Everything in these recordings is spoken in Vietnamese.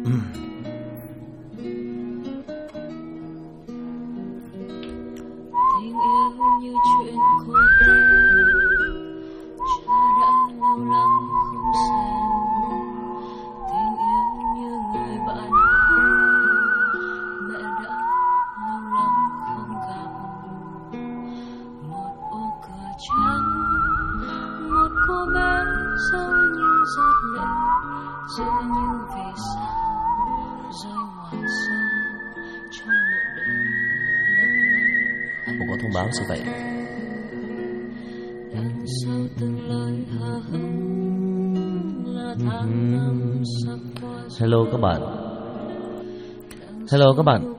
Có thông báo gì vậy? Hello các bạn. Hello các bạn.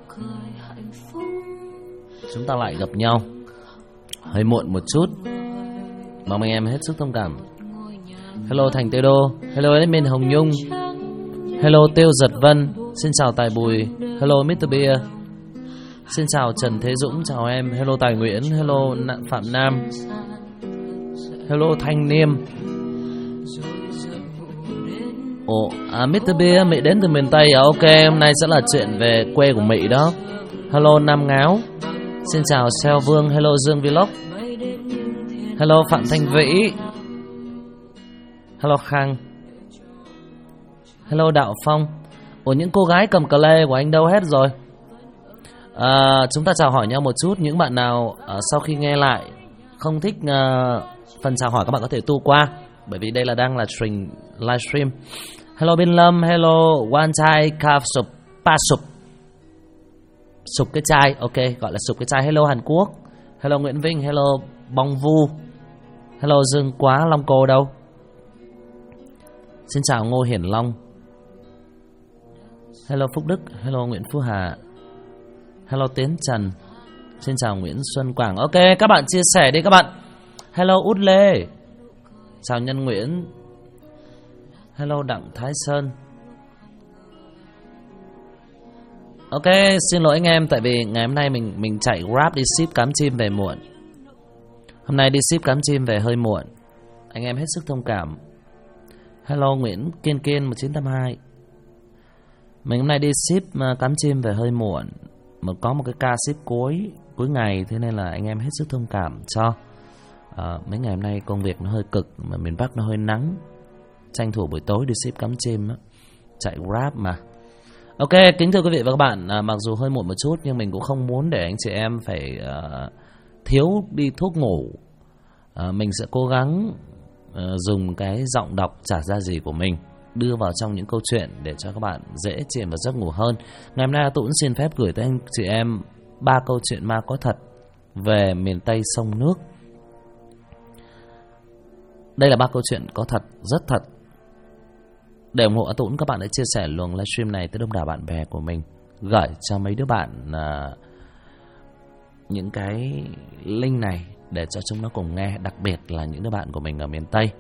Chúng ta lại gặp nhau hơi muộn một chút, mong anh em hết sức thông cảm. Hello Thành Tê Đô. Hello admin Hồng Nhung. Hello Tiêu Giật Vân. Xin chào Tài Bùi. Hello Mr. Beer. Xin chào Trần Thế Dũng, chào em. Hello Tài Nguyễn. Hello Phạm Nam. Hello Thanh Niêm. Mr. Beer, Mỹ đến từ miền Tây. Ok, hôm nay sẽ là chuyện về quê của Mỹ đó. Hello Nam Ngáo. Xin chào Xeo Vương. Hello Dương Vlog. Hello Phạm Thanh Vĩ. Hello Khang. Hello Đạo Phong. Những cô gái cầm cờ lê của anh đâu hết rồi? Chúng ta chào hỏi nhau một chút. Những bạn nào sau khi nghe lại không thích phần chào hỏi, các bạn có thể tu qua, bởi vì đây là đang là livestream. Hello Biên Lâm. Hello One Chai Caf Sụp Pa Sụp. Sụp cái chai. Ok, gọi là sụp cái chai. Hello Hàn Quốc. Hello Nguyễn Vinh. Hello Bong Vu. Hello Dương Quá. Long Cô đâu? Xin chào Ngô Hiển Long. Hello Phúc Đức. Hello Nguyễn Phú Hà. Hello Tiến Trần. Xin chào Nguyễn Xuân Quảng. Ok, các bạn chia sẻ đi các bạn. Hello Út Lê. Chào Nhân Nguyễn. Hello Đặng Thái Sơn. Ok, xin lỗi anh em, tại vì ngày hôm nay mình chạy Grab đi ship cám chim về muộn. Hôm nay đi ship cám chim về hơi muộn, anh em hết sức thông cảm. Hello Nguyễn Kiên Kiên 1982. Mình hôm nay đi ship cám chim về hơi muộn, mà có một cái ca ship cuối ngày, thế nên là anh em hết sức thông cảm cho. Mấy ngày hôm nay công việc nó hơi cực, mà miền Bắc nó hơi nắng, tranh thủ buổi tối đi ship cắm chim á, chạy Grab mà. Ok, kính thưa quý vị và các bạn, mặc dù hơi muộn một chút nhưng mình cũng không muốn để anh chị em phải thiếu đi thuốc ngủ. Mình sẽ cố gắng dùng cái giọng đọc chả ra gì của mình đưa vào trong những câu chuyện để cho các bạn dễ chìm vào giấc ngủ hơn. Ngày hôm nay tôi cũng xin phép gửi tới anh chị em 3 câu chuyện ma có thật về miền Tây sông nước. Đây là 3 câu chuyện có thật, rất thật. Để ủng hộ A Tũng, các bạn hãy chia sẻ luồng livestream này tới đông đảo bạn bè của mình, gửi cho mấy đứa bạn những cái link này để cho chúng nó cùng nghe, đặc biệt là những đứa bạn của mình ở miền Tây.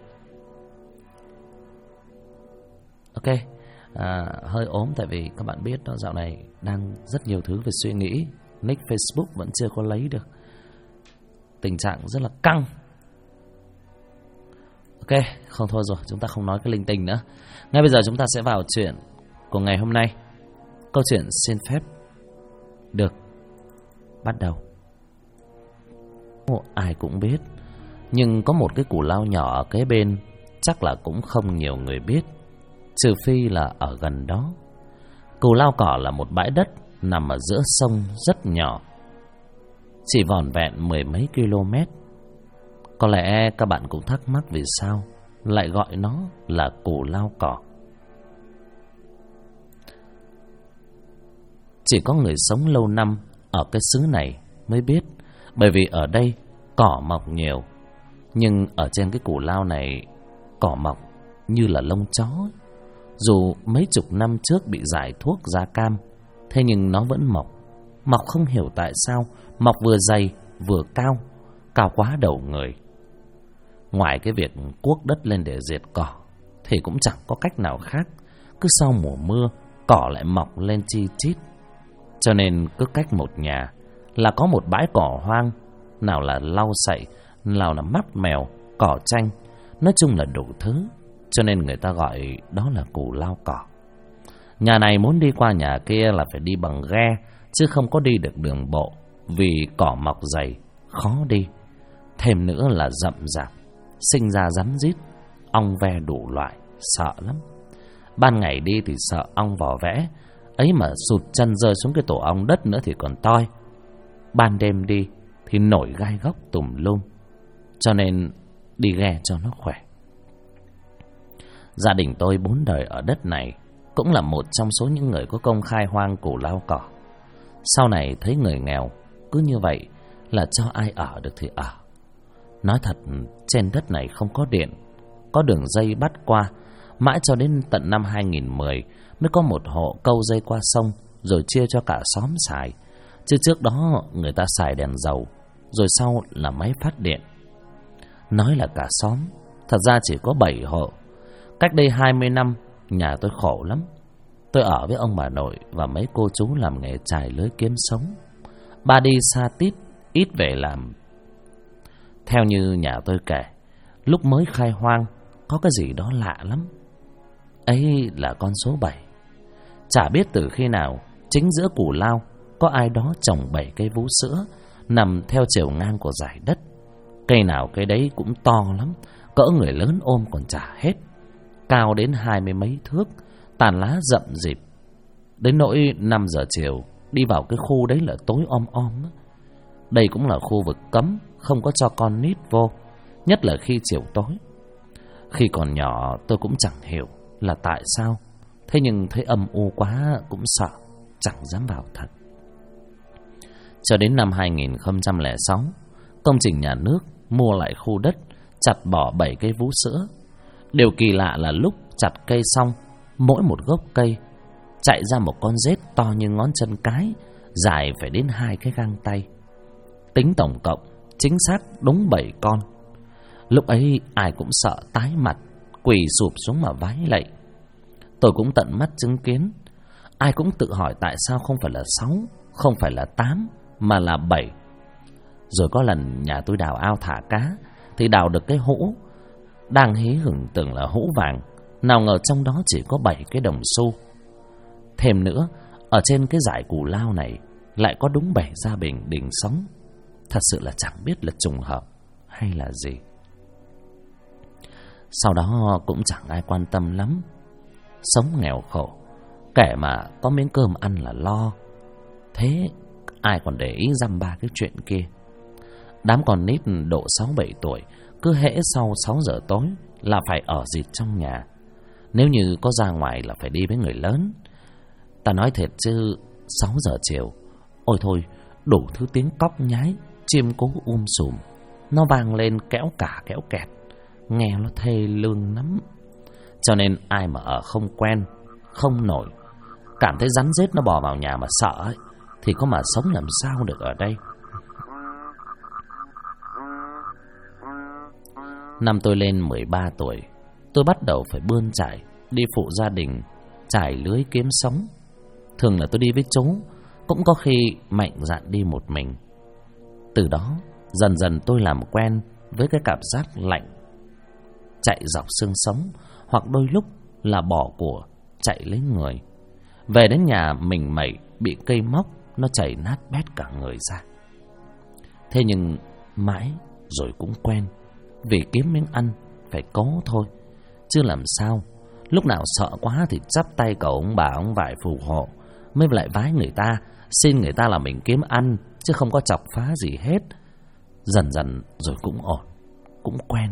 Ok, hơi ốm tại vì các bạn biết đó, dạo này đang rất nhiều thứ về suy nghĩ. Nick Facebook vẫn chưa có lấy được, tình trạng rất là căng. Ok, không thôi rồi, chúng ta không nói cái linh tinh nữa. Ngay bây giờ chúng ta sẽ vào chuyện của ngày hôm nay. Câu chuyện xin phép được bắt đầu. Ai cũng biết, nhưng có một cái củ lao nhỏ ở kế bên chắc là cũng không nhiều người biết, trừ phi là ở gần đó. Củ lao cỏ là một bãi đất nằm ở giữa sông rất nhỏ, chỉ vỏn vẹn 10 mấy km. Có lẽ các bạn cũng thắc mắc vì sao lại gọi nó là củ lao cỏ. Chỉ có người sống lâu năm ở cái xứ này mới biết, bởi vì ở đây cỏ mọc nhiều. Nhưng ở trên cái củ lao này, cỏ mọc như là lông chó. Dù mấy chục năm trước bị giải thuốc da cam, thế nhưng nó vẫn mọc. Mọc không hiểu tại sao, mọc vừa dày vừa cao, cao quá đầu người. Ngoài cái việc cuốc đất lên để diệt cỏ thì cũng chẳng có cách nào khác. Cứ sau mùa mưa, cỏ lại mọc lên chi chít. Cho nên cứ cách một nhà là có một bãi cỏ hoang, nào là lau sậy, nào là mắp mèo, cỏ chanh, nói chung là đủ thứ. Cho nên người ta gọi đó là củ lao cỏ. Nhà này muốn đi qua nhà kia là phải đi bằng ghe, chứ không có đi được đường bộ, vì cỏ mọc dày, khó đi. Thêm nữa là rậm rạp, sinh ra rắn rít, ong ve đủ loại, sợ lắm. Ban ngày đi thì sợ ong vò vẽ, ấy mà sụt chân rơi xuống cái tổ ong đất nữa thì còn toi. Ban đêm đi thì nổi gai góc tùm lum, cho nên đi ghe cho nó khỏe. Gia đình tôi 4 đời ở đất này, cũng là một trong số những người có công khai hoang củ lao cỏ. Sau này thấy người nghèo cứ như vậy là cho ai ở được thì ở. Nói thật, trên đất này không có điện, có đường dây bắt qua, mãi cho đến tận năm 2010 mới có một hộ câu dây qua sông, rồi chia cho cả xóm xài. Chứ trước đó người ta xài đèn dầu, rồi sau là máy phát điện. Nói là cả xóm, thật ra chỉ có 7 hộ. Cách đây 20 năm, nhà tôi khổ lắm. Tôi ở với ông bà nội và mấy cô chú làm nghề chài lưới kiếm sống. Ba đi xa tít, ít về làm. Theo như nhà tôi kể, lúc mới khai hoang có cái gì đó lạ lắm. Ấy là con số 7. Chả biết từ khi nào chính giữa củ lao có ai đó trồng 7 cây vú sữa nằm theo chiều ngang của dải đất. Cây nào cây đấy cũng to lắm, cỡ người lớn ôm còn chả hết, cao đến 20 mấy thước, tàn lá rậm rịt. Đến nỗi 5 giờ chiều đi vào cái khu đấy là tối om om. Đây cũng là khu vực cấm, không có cho con nít vô, nhất là khi chiều tối. Khi còn nhỏ tôi cũng chẳng hiểu là tại sao, thế nhưng thấy âm u quá cũng sợ, chẳng dám vào thật. Cho đến năm 2006, công trình nhà nước mua lại khu đất, chặt bỏ 7 cây vú sữa. Điều kỳ lạ là lúc chặt cây xong, mỗi một gốc cây chạy ra một con rết to như ngón chân cái, dài phải đến 2 cái găng tay. Tính tổng cộng chính xác đúng 7 con. Lúc ấy ai cũng sợ tái mặt, quỳ sụp xuống mà vái lạy. Tôi cũng tận mắt chứng kiến. Ai cũng tự hỏi tại sao không phải là 6, không phải là 8, mà là 7. Rồi có lần nhà tôi đào ao thả cá, thì đào được cái hũ đang hí hửng tưởng là hũ vàng, nào ngờ trong đó chỉ có 7 cái đồng xu. Thêm nữa, ở trên cái dải củ lao này lại có đúng 7 gia đình sống. Thật sự là chẳng biết là trùng hợp hay là gì. Sau đó cũng chẳng ai quan tâm lắm. Sống nghèo khổ, kẻ mà có miếng cơm ăn là lo. Thế ai còn để ý dăm ba cái chuyện kia. Đám con nít độ 6-7 tuổi cứ hễ sau 6 giờ tối là phải ở dịt trong nhà. Nếu như có ra ngoài là phải đi với người lớn. Ta nói thiệt chứ 6 giờ chiều, ôi thôi, đủ thứ tiếng cóc nhái, chim cú sùm, nó vang lên kéo cả kéo kẹt, nghe nó thê lương lắm. Cho nên ai mà ở không quen, không nổi, cảm thấy rắn rết nó bò vào nhà mà sợ ấy, thì có mà sống làm sao được ở đây. Năm tôi lên 13 tuổi, tôi bắt đầu phải bươn chải, đi phụ gia đình chải lưới kiếm sống. Thường là tôi đi với chú, cũng có khi mạnh dạn đi một mình. Từ đó dần dần tôi làm quen với cái cảm giác lạnh chạy dọc xương sống, hoặc đôi lúc là bỏ của chạy lấy người. Về đến nhà mình mẩy bị cây móc nó chảy nát bét cả người ra. Thế nhưng mãi rồi cũng quen, vì kiếm miếng ăn phải cố thôi, chứ làm sao. Lúc nào sợ quá thì chắp tay cầu ông bà ông vải phù hộ, mới lại vái người ta, xin người ta là mình kiếm ăn, chứ không có chọc phá gì hết. Dần dần rồi cũng ổn, cũng quen.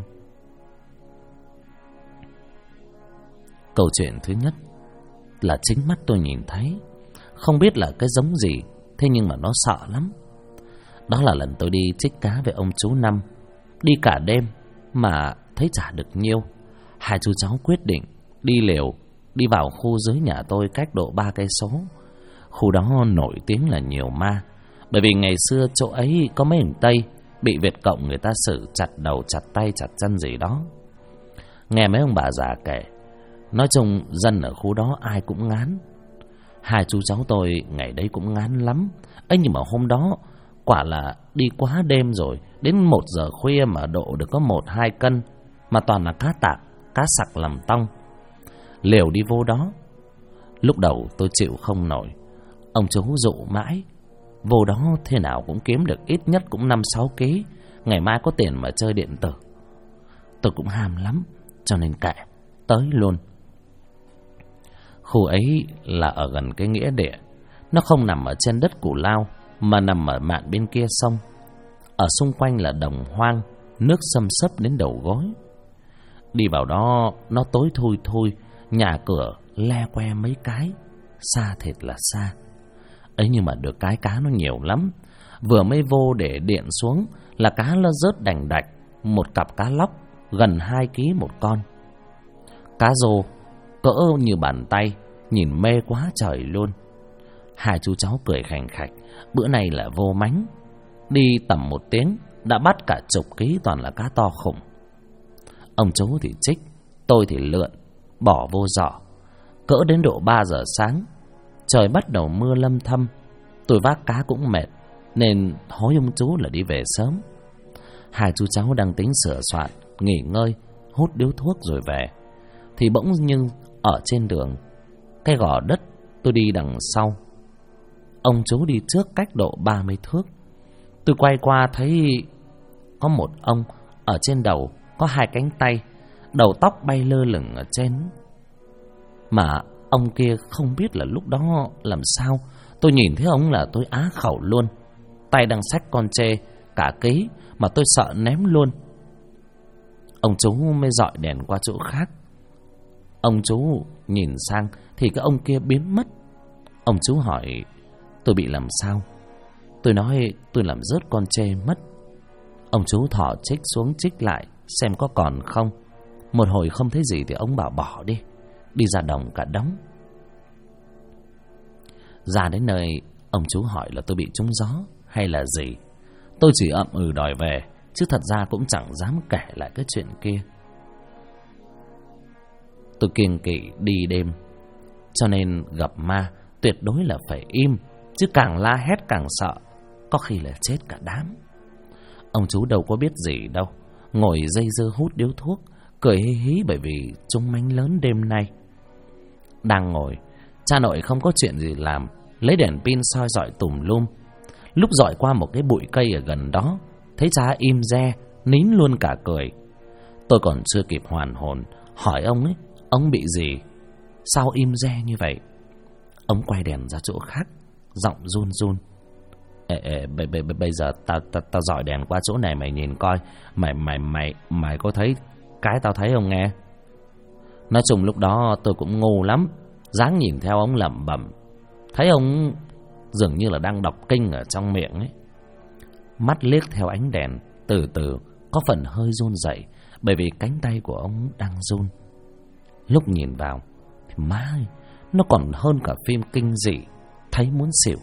Câu chuyện thứ nhất là chính mắt tôi nhìn thấy, không biết là cái giống gì, thế nhưng mà nó sợ lắm. Đó là lần tôi đi trích cá với ông chú Năm. Đi cả đêm mà thấy chả được nhiêu. Hai chú cháu quyết định đi liều, đi vào khu dưới nhà tôi cách độ 3 cây số. Khu đó nổi tiếng là nhiều ma, bởi vì ngày xưa chỗ ấy có mấy thằng Tây bị Việt Cộng người ta xử chặt đầu, chặt tay, chặt chân gì đó. Nghe mấy ông bà già kể, nói chung dân ở khu đó ai cũng ngán. Hai chú cháu tôi ngày đấy cũng ngán lắm ấy, nhưng mà hôm đó quả là đi quá đêm rồi, đến 1 giờ khuya mà độ được có 1-2 cân, mà toàn là cá tạp, cá sặc làm tong. Liều đi vô đó, Lúc đầu tôi chịu không nổi. Ông chú dụ mãi, vô đó thế nào cũng kiếm được ít nhất cũng 5-6 ký, ngày mai có tiền mà chơi điện tử. Tôi cũng ham lắm, cho nên kệ, tới luôn. Khu ấy là ở gần cái nghĩa địa. Nó không nằm ở trên đất Cù Lao, mà nằm ở mạn bên kia sông. Ở xung quanh là đồng hoang, nước xâm xấp đến đầu gối. Đi vào đó nó tối thui thui, nhà cửa le que mấy cái, xa thiệt là xa. Ấy nhưng mà được cái cá nó nhiều lắm. Vừa mới vô để điện xuống là cá nó rớt đành đạch. Một cặp cá lóc gần 2 ký một con. Cá rô cỡ như bàn tay, nhìn mê quá trời luôn. Hai chú cháu cười khành khạch, bữa nay là vô mánh. Đi tầm 1 tiếng đã bắt cả chục ký toàn là cá to khủng. Ông chú thì trích, tôi thì lượn, bỏ vô giỏ. Cỡ đến độ 3 giờ sáng, trời bắt đầu mưa lâm thâm. Tôi vác cá cũng mệt, nên hối ông chú là đi về sớm. Hai chú cháu đang tính sửa soạn, nghỉ ngơi, hút điếu thuốc rồi về, thì bỗng nhưng ở trên đường, cái gò đất tôi đi đằng sau, ông chú đi trước cách độ 30 thước. Tôi quay qua thấy có một ông ở trên đầu, có 2 cánh tay, đầu tóc bay lơ lửng ở trên. Mà ông kia không biết là lúc đó làm sao, tôi nhìn thấy ông là tôi á khẩu luôn. Tay đang xách con trê cả ký mà tôi sợ ném luôn. Ông chú mới dọi đèn qua chỗ khác. Ông chú nhìn sang thì cái ông kia biến mất. Ông chú hỏi tôi bị làm sao. Tôi nói tôi làm rớt con trê mất. Ông chú thỏ trích xuống trích lại xem có còn không. Một hồi không thấy gì thì ông bảo bỏ đi, đi ra đồng cả đống. Ra đến nơi, ông chú hỏi là tôi bị trúng gió hay là gì. Tôi chỉ ậm ừ đòi về, chứ thật ra cũng chẳng dám kể lại cái chuyện kia. Tôi kiêng kỵ đi đêm, cho nên gặp ma tuyệt đối là phải im, chứ càng la hét càng sợ, có khi là chết cả đám. Ông chú đâu có biết gì đâu, ngồi dây dưa hút điếu thuốc, cười hí hí bởi vì trúng mánh lớn đêm nay. Đang ngồi, cha nội không có chuyện gì làm, lấy đèn pin soi dọi tùm lum. Lúc dọi qua một cái bụi cây ở gần đó, thấy cha im re, nín luôn cả cười. Tôi còn chưa kịp hoàn hồn, hỏi ông ấy, ông bị gì? Sao im re như vậy? Ông quay đèn ra chỗ khác, giọng run run. Bây giờ tao dọi đèn qua chỗ này mày nhìn coi, mày có thấy cái tao thấy không nghe? Nói chung lúc đó tôi cũng ngu lắm, dáng nhìn theo ông lẩm bẩm. Thấy ông dường như là đang đọc kinh ở trong miệng ấy. Mắt liếc theo ánh đèn, từ từ có phần hơi run rẩy, bởi vì cánh tay của ông đang run. Lúc nhìn vào thì má ơi, nó còn hơn cả phim kinh dị, thấy muốn xỉu.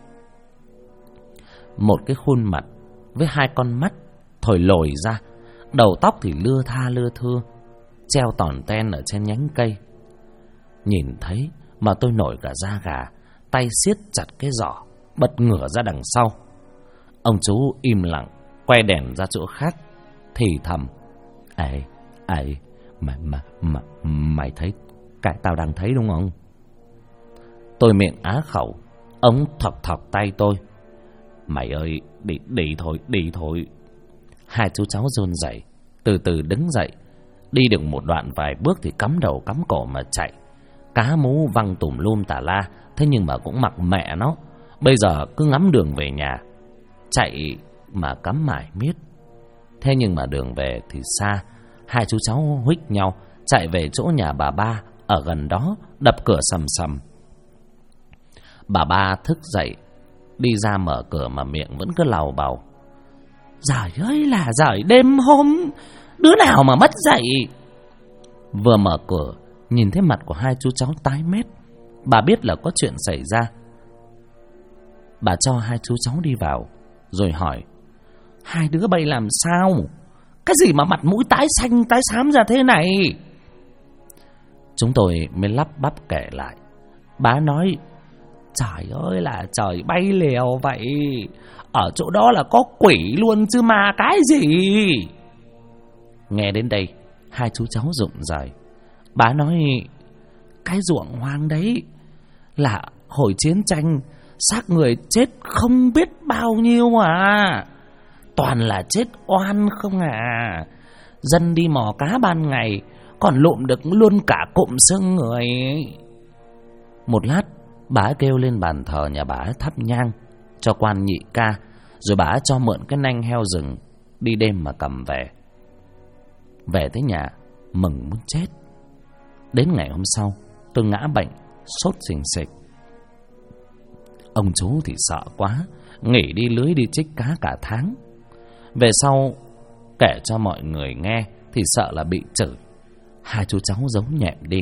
Một cái khuôn mặt với 2 con mắt thổi lồi ra, đầu tóc thì lưa tha lưa thưa, treo tòn ten ở trên nhánh cây. Nhìn thấy mà tôi nổi cả da gà, tay siết chặt cái giỏ, bật ngửa ra đằng sau. Ông chú im lặng, quay đèn ra chỗ khác, thì thầm: Mày thấy cái tao đang thấy đúng không? Tôi miệng á khẩu, ông thọc thọc tay tôi: Mày ơi, đi thôi. Hai chú cháu run rẩy, từ từ đứng dậy. Đi được một đoạn vài bước thì cắm đầu cắm cổ mà chạy. Cá mú văng tùm lum tà la, thế nhưng mà cũng mặc mẹ nó. Bây giờ cứ ngắm đường về nhà, chạy mà cắm mải miết. Thế nhưng mà đường về thì xa. Hai chú cháu huých nhau chạy về chỗ nhà bà ba ở gần đó, đập cửa sầm sầm. Bà ba thức dậy, đi ra mở cửa mà miệng vẫn cứ làu bàu: Giời ơi là giời, đêm hôm đứa nào mà mất dậy. Vừa mở cửa, nhìn thấy mặt của hai chú cháu tái mét, bà biết là có chuyện xảy ra. Bà cho hai chú cháu đi vào, rồi hỏi: Hai đứa bay làm sao? Cái gì mà mặt mũi tái xanh tái xám ra thế này? Chúng tôi mới lắp bắp kể lại. Bà nói: Trời ơi là trời, bay lèo vậy. Ở chỗ đó là có quỷ luôn chứ ma cái gì. Nghe đến đây, hai chú cháu rụng rời. Bà nói: Cái ruộng hoang đấy là hồi chiến tranh xác người chết không biết bao nhiêu à. Toàn là chết oan không à. Dân đi mò cá ban ngày còn lụm được luôn cả cụm xương người. Một lát bà ấy kêu lên bàn thờ nhà bà ấy thắp nhang cho quan nhị ca, rồi bà ấy cho mượn cái nanh heo rừng đi đêm mà cầm về. Về tới nhà mừng muốn chết. Đến ngày hôm sau tôi ngã bệnh, sốt xình xịch. Ông chú thì sợ quá, nghỉ đi lưới đi trích cá cả tháng. Về sau kể cho mọi người nghe thì sợ là bị chửi. Hai chú cháu giấu nhẹm đi.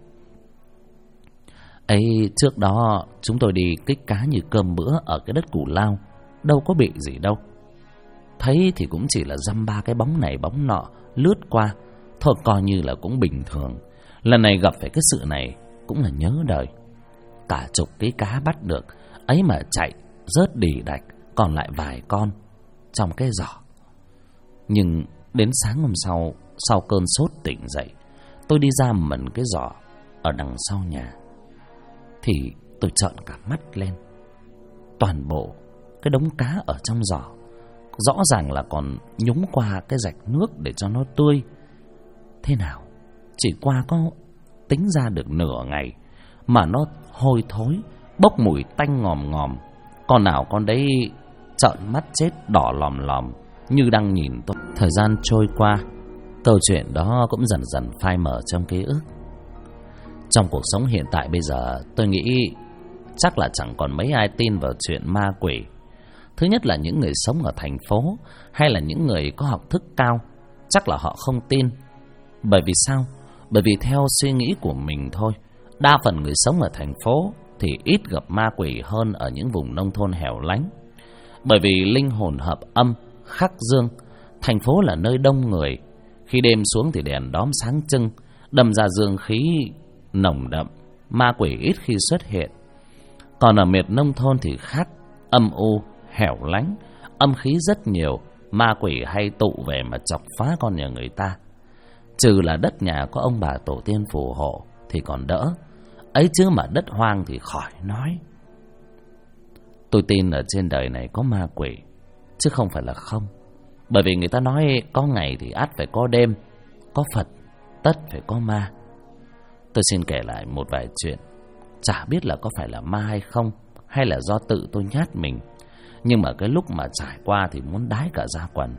Ấy, trước đó chúng tôi đi kích cá như cơm bữa ở cái đất Cù Lao, đâu có bị gì đâu. Thấy thì cũng chỉ là dăm ba cái bóng này bóng nọ lướt qua, thôi coi như là cũng bình thường. Lần này gặp phải cái sự này cũng là nhớ đời. Cả chục cái cá bắt được, ấy mà chạy rớt đì đạch, còn lại vài con trong cái giỏ. Nhưng đến sáng hôm sau, sau cơn sốt tỉnh dậy, tôi đi ra mần cái giỏ ở đằng sau nhà, thì tôi trợn cả mắt lên. Toàn bộ cái đống cá ở trong giỏ rõ ràng là còn nhúng qua cái rạch nước để cho nó tươi. Thế nào chỉ qua có tính ra được nửa ngày mà nó hôi thối, bốc mùi tanh ngòm ngòm. Con nào con đấy trợn mắt chết đỏ lòm lòm như đang nhìn tôi. Thời gian trôi qua, câu chuyện đó cũng dần dần phai mờ trong ký ức. Trong cuộc sống hiện tại bây giờ, tôi nghĩ chắc là chẳng còn mấy ai tin vào chuyện ma quỷ. Thứ nhất là những người sống ở thành phố hay là những người có học thức cao, chắc là họ không tin. Bởi vì sao? Bởi vì theo suy nghĩ của mình thôi, đa phần người sống ở thành phố thì ít gặp ma quỷ hơn ở những vùng nông thôn hẻo lánh. Bởi vì linh hồn hợp âm, khắc dương, thành phố là nơi đông người. Khi đêm xuống thì đèn đóm sáng trưng, đâm ra dương khí nồng đậm, ma quỷ ít khi xuất hiện. Còn ở miệt nông thôn thì khác, âm u, hẻo lánh, âm khí rất nhiều, ma quỷ hay tụ về mà chọc phá con nhà người ta. Trừ là đất nhà có ông bà tổ tiên phù hộ thì còn đỡ, ấy chứ mà đất hoang thì khỏi nói. Tôi tin ở trên đời này có ma quỷ, chứ không phải là không. Bởi vì người ta nói có ngày thì ắt phải có đêm, có Phật tất phải có ma. Tôi xin kể lại một vài chuyện, chả biết là có phải là ma hay không, hay là do tự tôi nhát mình. Nhưng mà cái lúc mà trải qua thì muốn đái cả da quần.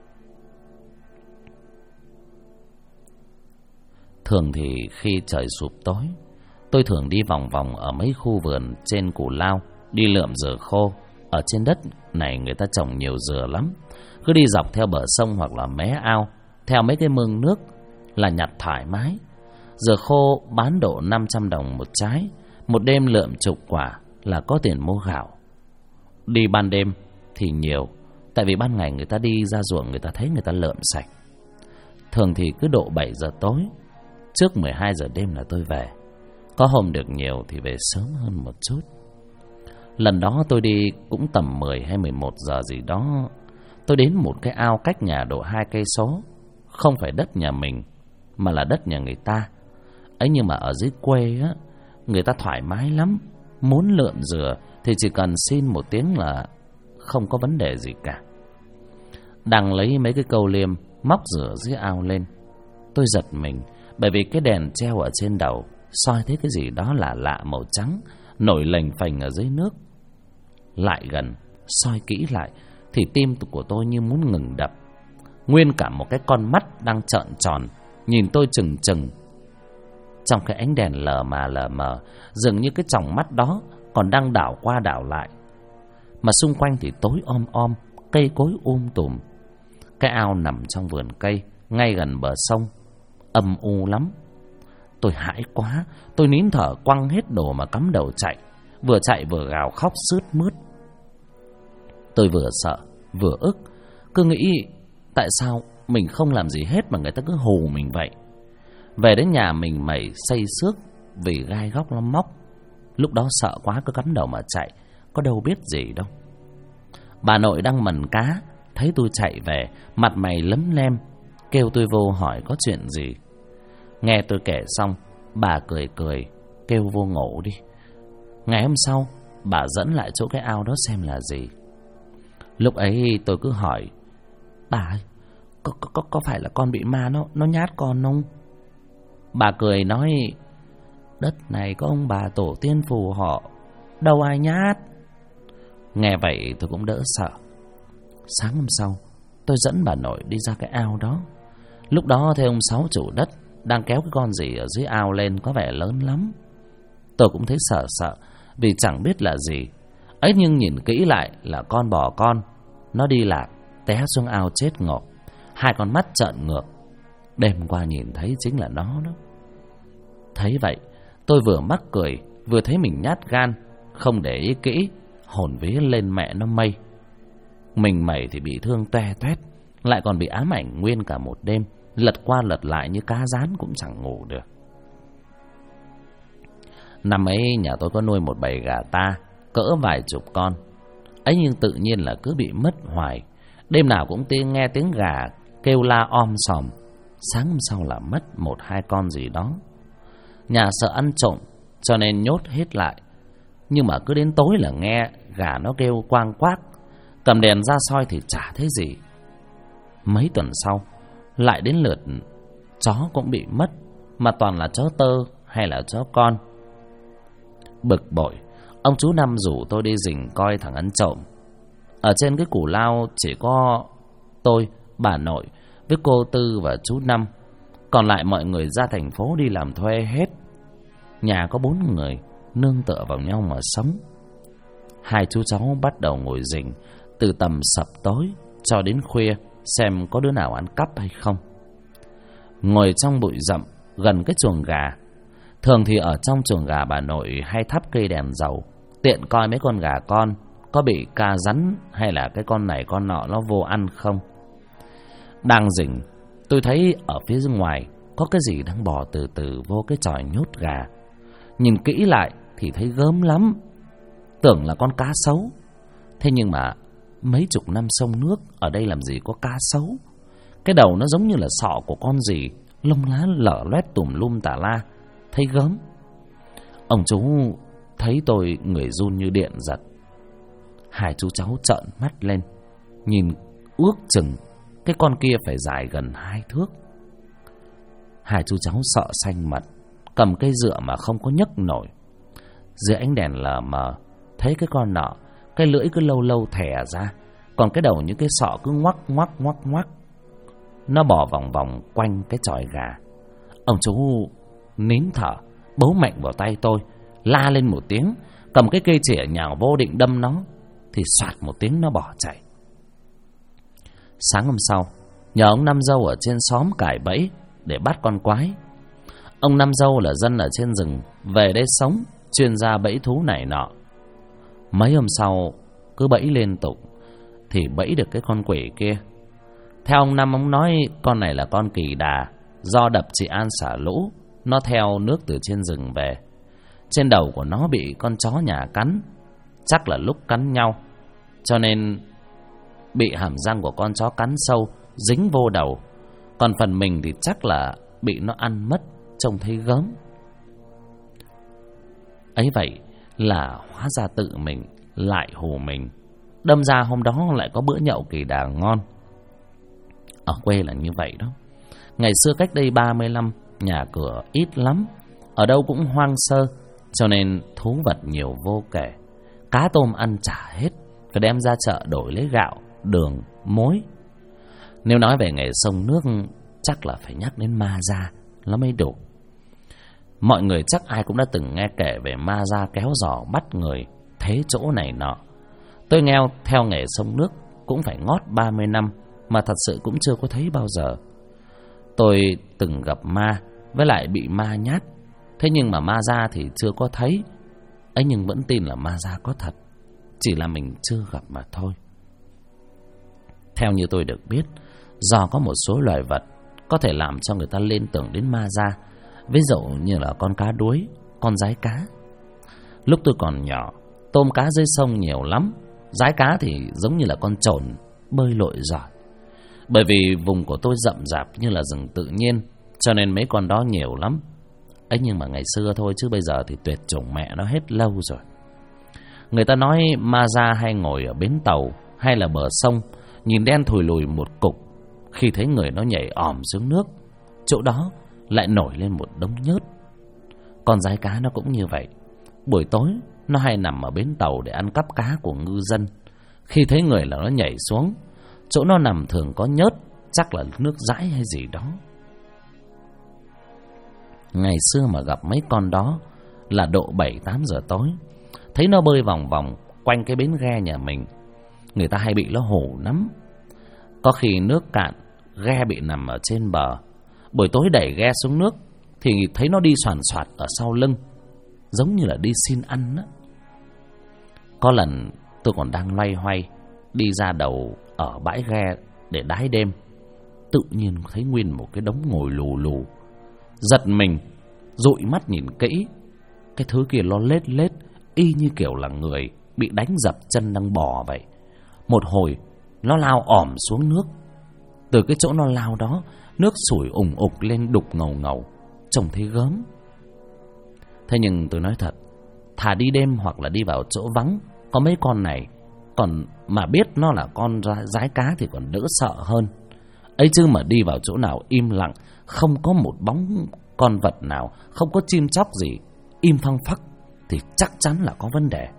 Thường thì khi trời sụp tối, tôi thường đi vòng vòng ở mấy khu vườn trên Cù Lao, đi lượm dừa khô. Ở trên đất này người ta trồng nhiều dừa lắm. Cứ đi dọc theo bờ sông hoặc là mé ao, theo mấy cái mương nước là nhặt thoải mái. Dừa khô bán độ 500 đồng một trái. Một đêm lượm chục quả là có tiền mua gạo. Đi ban đêm thì nhiều, tại vì ban ngày người ta đi ra ruộng, người ta thấy người ta lượm sạch. Thường thì cứ độ 7 giờ tối, trước 12 giờ đêm là tôi về. Có hôm được nhiều thì về sớm hơn một chút. Lần đó tôi đi cũng tầm 10 hay 11 giờ gì đó. Tôi đến một cái ao cách nhà độ 2 cây số. Không phải đất nhà mình, mà là đất nhà người ta. Ấy nhưng mà ở dưới quê á, người ta thoải mái lắm. Muốn lượm dừa thì chỉ cần xin một tiếng là không có vấn đề gì cả. Đang lấy mấy cái câu liêm móc dừa dưới ao lên, tôi giật mình, bởi vì cái đèn treo ở trên đầu soi thấy cái gì đó lạ lạ màu trắng nổi lềnh phềnh ở dưới nước. Lại gần soi kỹ lại thì tim của tôi như muốn ngừng đập. Nguyên cả một cái con mắt đang trợn tròn nhìn tôi chừng chừng. Trong cái ánh đèn lờ mờ, dường như cái tròng mắt đó còn đang đảo qua đảo lại. Mà xung quanh thì tối om, cây cối tùm. Cái ao nằm trong vườn cây, ngay gần bờ sông, âm u lắm. Tôi hãi quá, tôi nín thở quăng hết đồ mà cắm đầu chạy vừa gào khóc sướt mướt. Tôi vừa sợ vừa ức, cứ nghĩ tại sao mình không làm gì hết mà người ta cứ hù mình vậy. Về đến nhà mình mẩy xây xước vì gai góc nó móc. Lúc đó sợ quá cứ cắm đầu mà chạy, có đâu biết gì đâu. Bà nội đang mần cá, thấy tôi chạy về, mặt mày lấm lem, kêu tôi vô hỏi có chuyện gì. Nghe tôi kể xong, bà cười, kêu vô ngủ đi. Ngày hôm sau, bà dẫn lại chỗ cái ao đó xem là gì. Lúc ấy tôi cứ hỏi: bà ơi, có phải là con bị ma nó nhát con không? Bà cười nói: đất này có ông bà tổ tiên phù hộ, đâu ai nhát. Nghe vậy tôi cũng đỡ sợ. Sáng hôm sau, tôi dẫn bà nội đi ra cái ao đó. Lúc đó thấy ông Sáu chủ đất đang kéo cái con gì ở dưới ao lên, có vẻ lớn lắm. Tôi cũng thấy sợ sợ vì chẳng biết là gì ấy, nhưng nhìn kỹ lại là con bò con. Nó đi lạc té xuống ao chết ngộp, hai con mắt trợn ngược. Đêm qua nhìn thấy chính là nó đó. Thấy vậy, tôi vừa mắc cười vừa thấy mình nhát gan, không để ý kỹ, hồn vía lên mẹ nó mây. Mình mẩy thì bị thương toe toét, lại còn bị ám ảnh nguyên cả một đêm, lật qua lật lại như cá rán cũng chẳng ngủ được. Năm ấy nhà tôi có nuôi một bầy gà ta cỡ vài chục con ấy, nhưng tự nhiên là cứ bị mất hoài. Đêm nào cũng nghe tiếng gà kêu la om sòm. Sáng hôm sau là mất một hai con gì đó. Nhà sợ ăn trộm cho nên nhốt hết lại, nhưng mà cứ đến tối là nghe gà nó kêu quang quác. Cầm đèn ra soi thì chả thấy gì. Mấy tuần sau lại đến lượt chó cũng bị mất, mà toàn là chó tơ hay là chó con. Bực bội, ông chú Năm rủ tôi đi rình coi thằng ăn trộm. Ở trên cái củ lao chỉ có tôi, bà nội với cô Tư và chú Năm. Còn lại mọi người ra thành phố đi làm thuê hết. Nhà có 4 người nương tựa vào nhau mà sống. Hai chú cháu bắt đầu ngồi rình từ tầm sập tối cho đến khuya, xem có đứa nào ăn cắp hay không. Ngồi trong bụi rậm gần cái chuồng gà. Thường thì ở trong chuồng gà bà nội hay thắp cây đèn dầu, tiện coi mấy con gà con có bị ca rắn hay là cái con này con nọ nó vô ăn không. Đang rình, tôi thấy ở phía ngoài có cái gì đang bò từ từ vô cái chòi nhốt gà. Nhìn kỹ lại thì thấy gớm lắm, tưởng là con cá sấu. Thế nhưng mà mấy chục năm sông nước, ở đây làm gì có cá sấu. Cái đầu nó giống như là sọ của con gì, lông lá lở loét tùm lum tà la, thấy gớm. Ông chú thấy tôi người run như điện giật. Hai chú cháu trợn mắt lên, nhìn ước chừng cái con kia phải dài gần 2 thước. Hai chú cháu sợ xanh mặt, cầm cây dựa mà không có nhấc nổi. Dưới ánh đèn lờ mờ thấy cái con nọ, cái lưỡi cứ lâu lâu thè ra, còn cái đầu những cái sọ cứ ngoắc ngoắc ngoắc ngoắc. Nó bò vòng vòng quanh cái chòi gà. Ông chú nín thở, bấu mạnh vào tay tôi, la lên một tiếng, cầm cái cây chĩa nhào vô định đâm nó, thì soạt một tiếng nó bỏ chạy. Sáng hôm sau, nhờ ông Năm Dâu ở trên xóm cài bẫy để bắt con quái. Ông Năm Dâu là dân ở trên rừng, về đây sống, chuyên gia bẫy thú này nọ. Mấy hôm sau cứ bẫy liên tục thì bẫy được cái con quỷ kia. Theo ông Năm, ông nói con này là con kỳ đà, do đập Trị An xả lũ, nó theo nước từ trên rừng về. Trên đầu của nó bị con chó nhà cắn, chắc là lúc cắn nhau, cho nên bị hàm răng của con chó cắn sâu, dính vô đầu. Còn phần mình thì chắc là bị nó ăn mất, trông thấy gớm. Ấy vậy là hóa ra tự mình lại hù mình. Đâm ra hôm đó lại có bữa nhậu kỳ đà ngon. Ở quê là như vậy đó. Ngày xưa cách đây 30 năm, nhà cửa ít lắm, ở đâu cũng hoang sơ, cho nên thú vật nhiều vô kể. Cá tôm ăn chả hết, phải đem ra chợ đổi lấy gạo, đường, muối. Nếu nói về nghề sông nước, chắc là phải nhắc đến ma da nó mới đủ. Mọi người chắc ai cũng đã từng nghe kể về ma da kéo giò bắt người, thế chỗ này nọ. Tôi nghe theo nghề sông nước cũng phải ngót 30 năm, mà thật sự cũng chưa có thấy bao giờ. Tôi từng gặp ma, với lại bị ma nhát. Thế nhưng mà ma da thì chưa có thấy. Ấy nhưng vẫn tin là ma da có thật, chỉ là mình chưa gặp mà thôi. Theo như tôi được biết, do có một số loài vật có thể làm cho người ta liên tưởng đến ma da, ví dụ như là con cá đuối, con dái cá. Lúc tôi còn nhỏ, tôm cá dưới sông nhiều lắm, dái cá thì giống như là con chồn bơi lội giỏi. Bởi vì vùng của tôi rậm rạp như là rừng tự nhiên, cho nên mấy con đó nhiều lắm. Ấy nhưng mà ngày xưa thôi, chứ bây giờ thì tuyệt chủng mẹ nó hết lâu rồi. Người ta nói ma da hay ngồi ở bến tàu hay là bờ sông, nhìn đen thùi lùi một cục. Khi thấy người nó nhảy òm xuống nước, chỗ đó lại nổi lên một đống nhớt. Con dái cá nó cũng như vậy. Buổi tối nó hay nằm ở bến tàu để ăn cắp cá của ngư dân. Khi thấy người là nó nhảy xuống. Chỗ nó nằm thường có nhớt, chắc là nước dãi hay gì đó. Ngày xưa mà gặp mấy con đó là độ 7-8 giờ tối, thấy nó bơi vòng vòng quanh cái bến ghe nhà mình, người ta hay bị nó hù lắm. Có khi nước cạn, ghe bị nằm ở trên bờ. Buổi tối đẩy ghe xuống nước thì thấy nó đi xoàn xoạt ở sau lưng, giống như là đi xin ăn đó. Có lần tôi còn đang loay hoay đi ra đầu ở bãi ghe để đái đêm, tự nhiên thấy nguyên một cái đống ngồi lù lù. Giật mình, dụi mắt nhìn kỹ, cái thứ kia nó lết lết, y như kiểu là người bị đánh dập chân đang bò vậy. Một hồi nó lao òm xuống nước. Từ cái chỗ nó lao đó, nước sủi ủng ục lên đục ngầu ngầu, trông thấy gớm. Thế nhưng tôi nói thật, thà đi đêm hoặc là đi vào chỗ vắng có mấy con này, còn mà biết nó là con dái cá thì còn đỡ sợ hơn. Ấy chứ mà đi vào chỗ nào im lặng, không có một bóng con vật nào, không có chim chóc gì, im phăng phắc, thì chắc chắn là có vấn đề.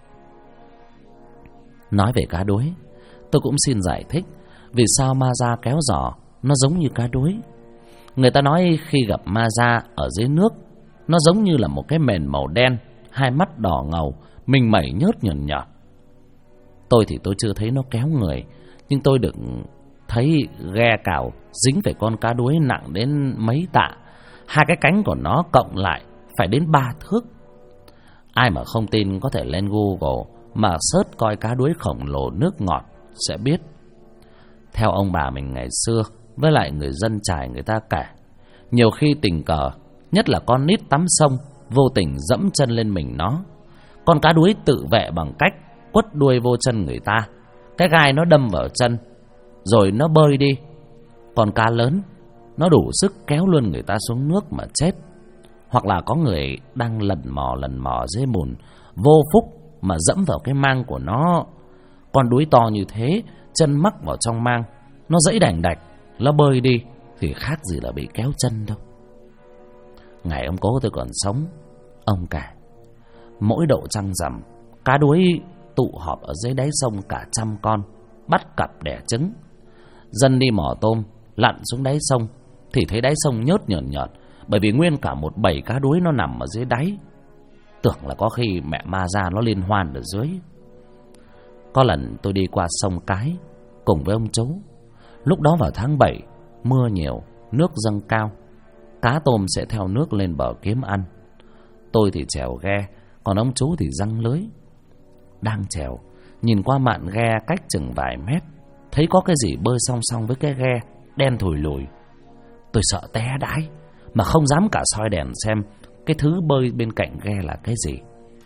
Nói về cá đuối, tôi cũng xin giải thích vì sao ma da kéo giò nó giống như cá đuối. Người ta nói khi gặp ma da ở dưới nước, nó giống như là một cái mền màu đen, hai mắt đỏ ngầu, mình mẩy nhớt nhợn nhợt. Tôi thì tôi chưa thấy nó kéo người, nhưng tôi được thấy ghe cào dính phải con cá đuối nặng đến mấy tạ. Hai cái cánh của nó cộng lại phải đến 3 thước. Ai mà không tin có thể lên Google mà search coi cá đuối khổng lồ nước ngọt sẽ biết. Theo ông bà mình ngày xưa, với lại người dân Chài người ta kể, nhiều khi tình cờ, nhất là con nít tắm sông, vô tình dẫm chân lên mình nó. Con cá đuối tự vệ bằng cách quất đuôi vô chân người ta, cái gai nó đâm vào chân, rồi nó bơi đi. Còn cá lớn, nó đủ sức kéo luôn người ta xuống nước mà chết. Hoặc là có người đang lần mò dưới bùn, vô phúc mà dẫm vào cái mang của nó. Con đuối to như thế, chân mắc vào trong mang, nó giãy đành đạch, nó bơi đi thì khác gì là bị kéo chân đâu. Ngày ông cố tôi còn sống, ông kể mỗi độ trăng rằm, cá đuối tụ họp ở dưới đáy sông cả 100 con, bắt cặp đẻ trứng. Dân đi mò tôm lặn xuống đáy sông thì thấy đáy sông nhớt nhợt nhợt, bởi vì nguyên cả một bầy cá đuối nó nằm ở dưới đáy. Tưởng là có khi mẹ ma da nó liên hoan ở dưới. Có lần tôi đi qua sông Cái cùng với ông chú. Lúc đó vào tháng 7, mưa nhiều, nước dâng cao, cá tôm sẽ theo nước lên bờ kiếm ăn. Tôi thì chèo ghe, còn ông chú thì giăng lưới. Đang chèo, nhìn qua mạn ghe cách chừng vài mét, thấy có cái gì bơi song song với cái ghe, đen thùi lùi. Tôi sợ té đái, mà không dám cả soi đèn xem cái thứ bơi bên cạnh ghe là cái gì.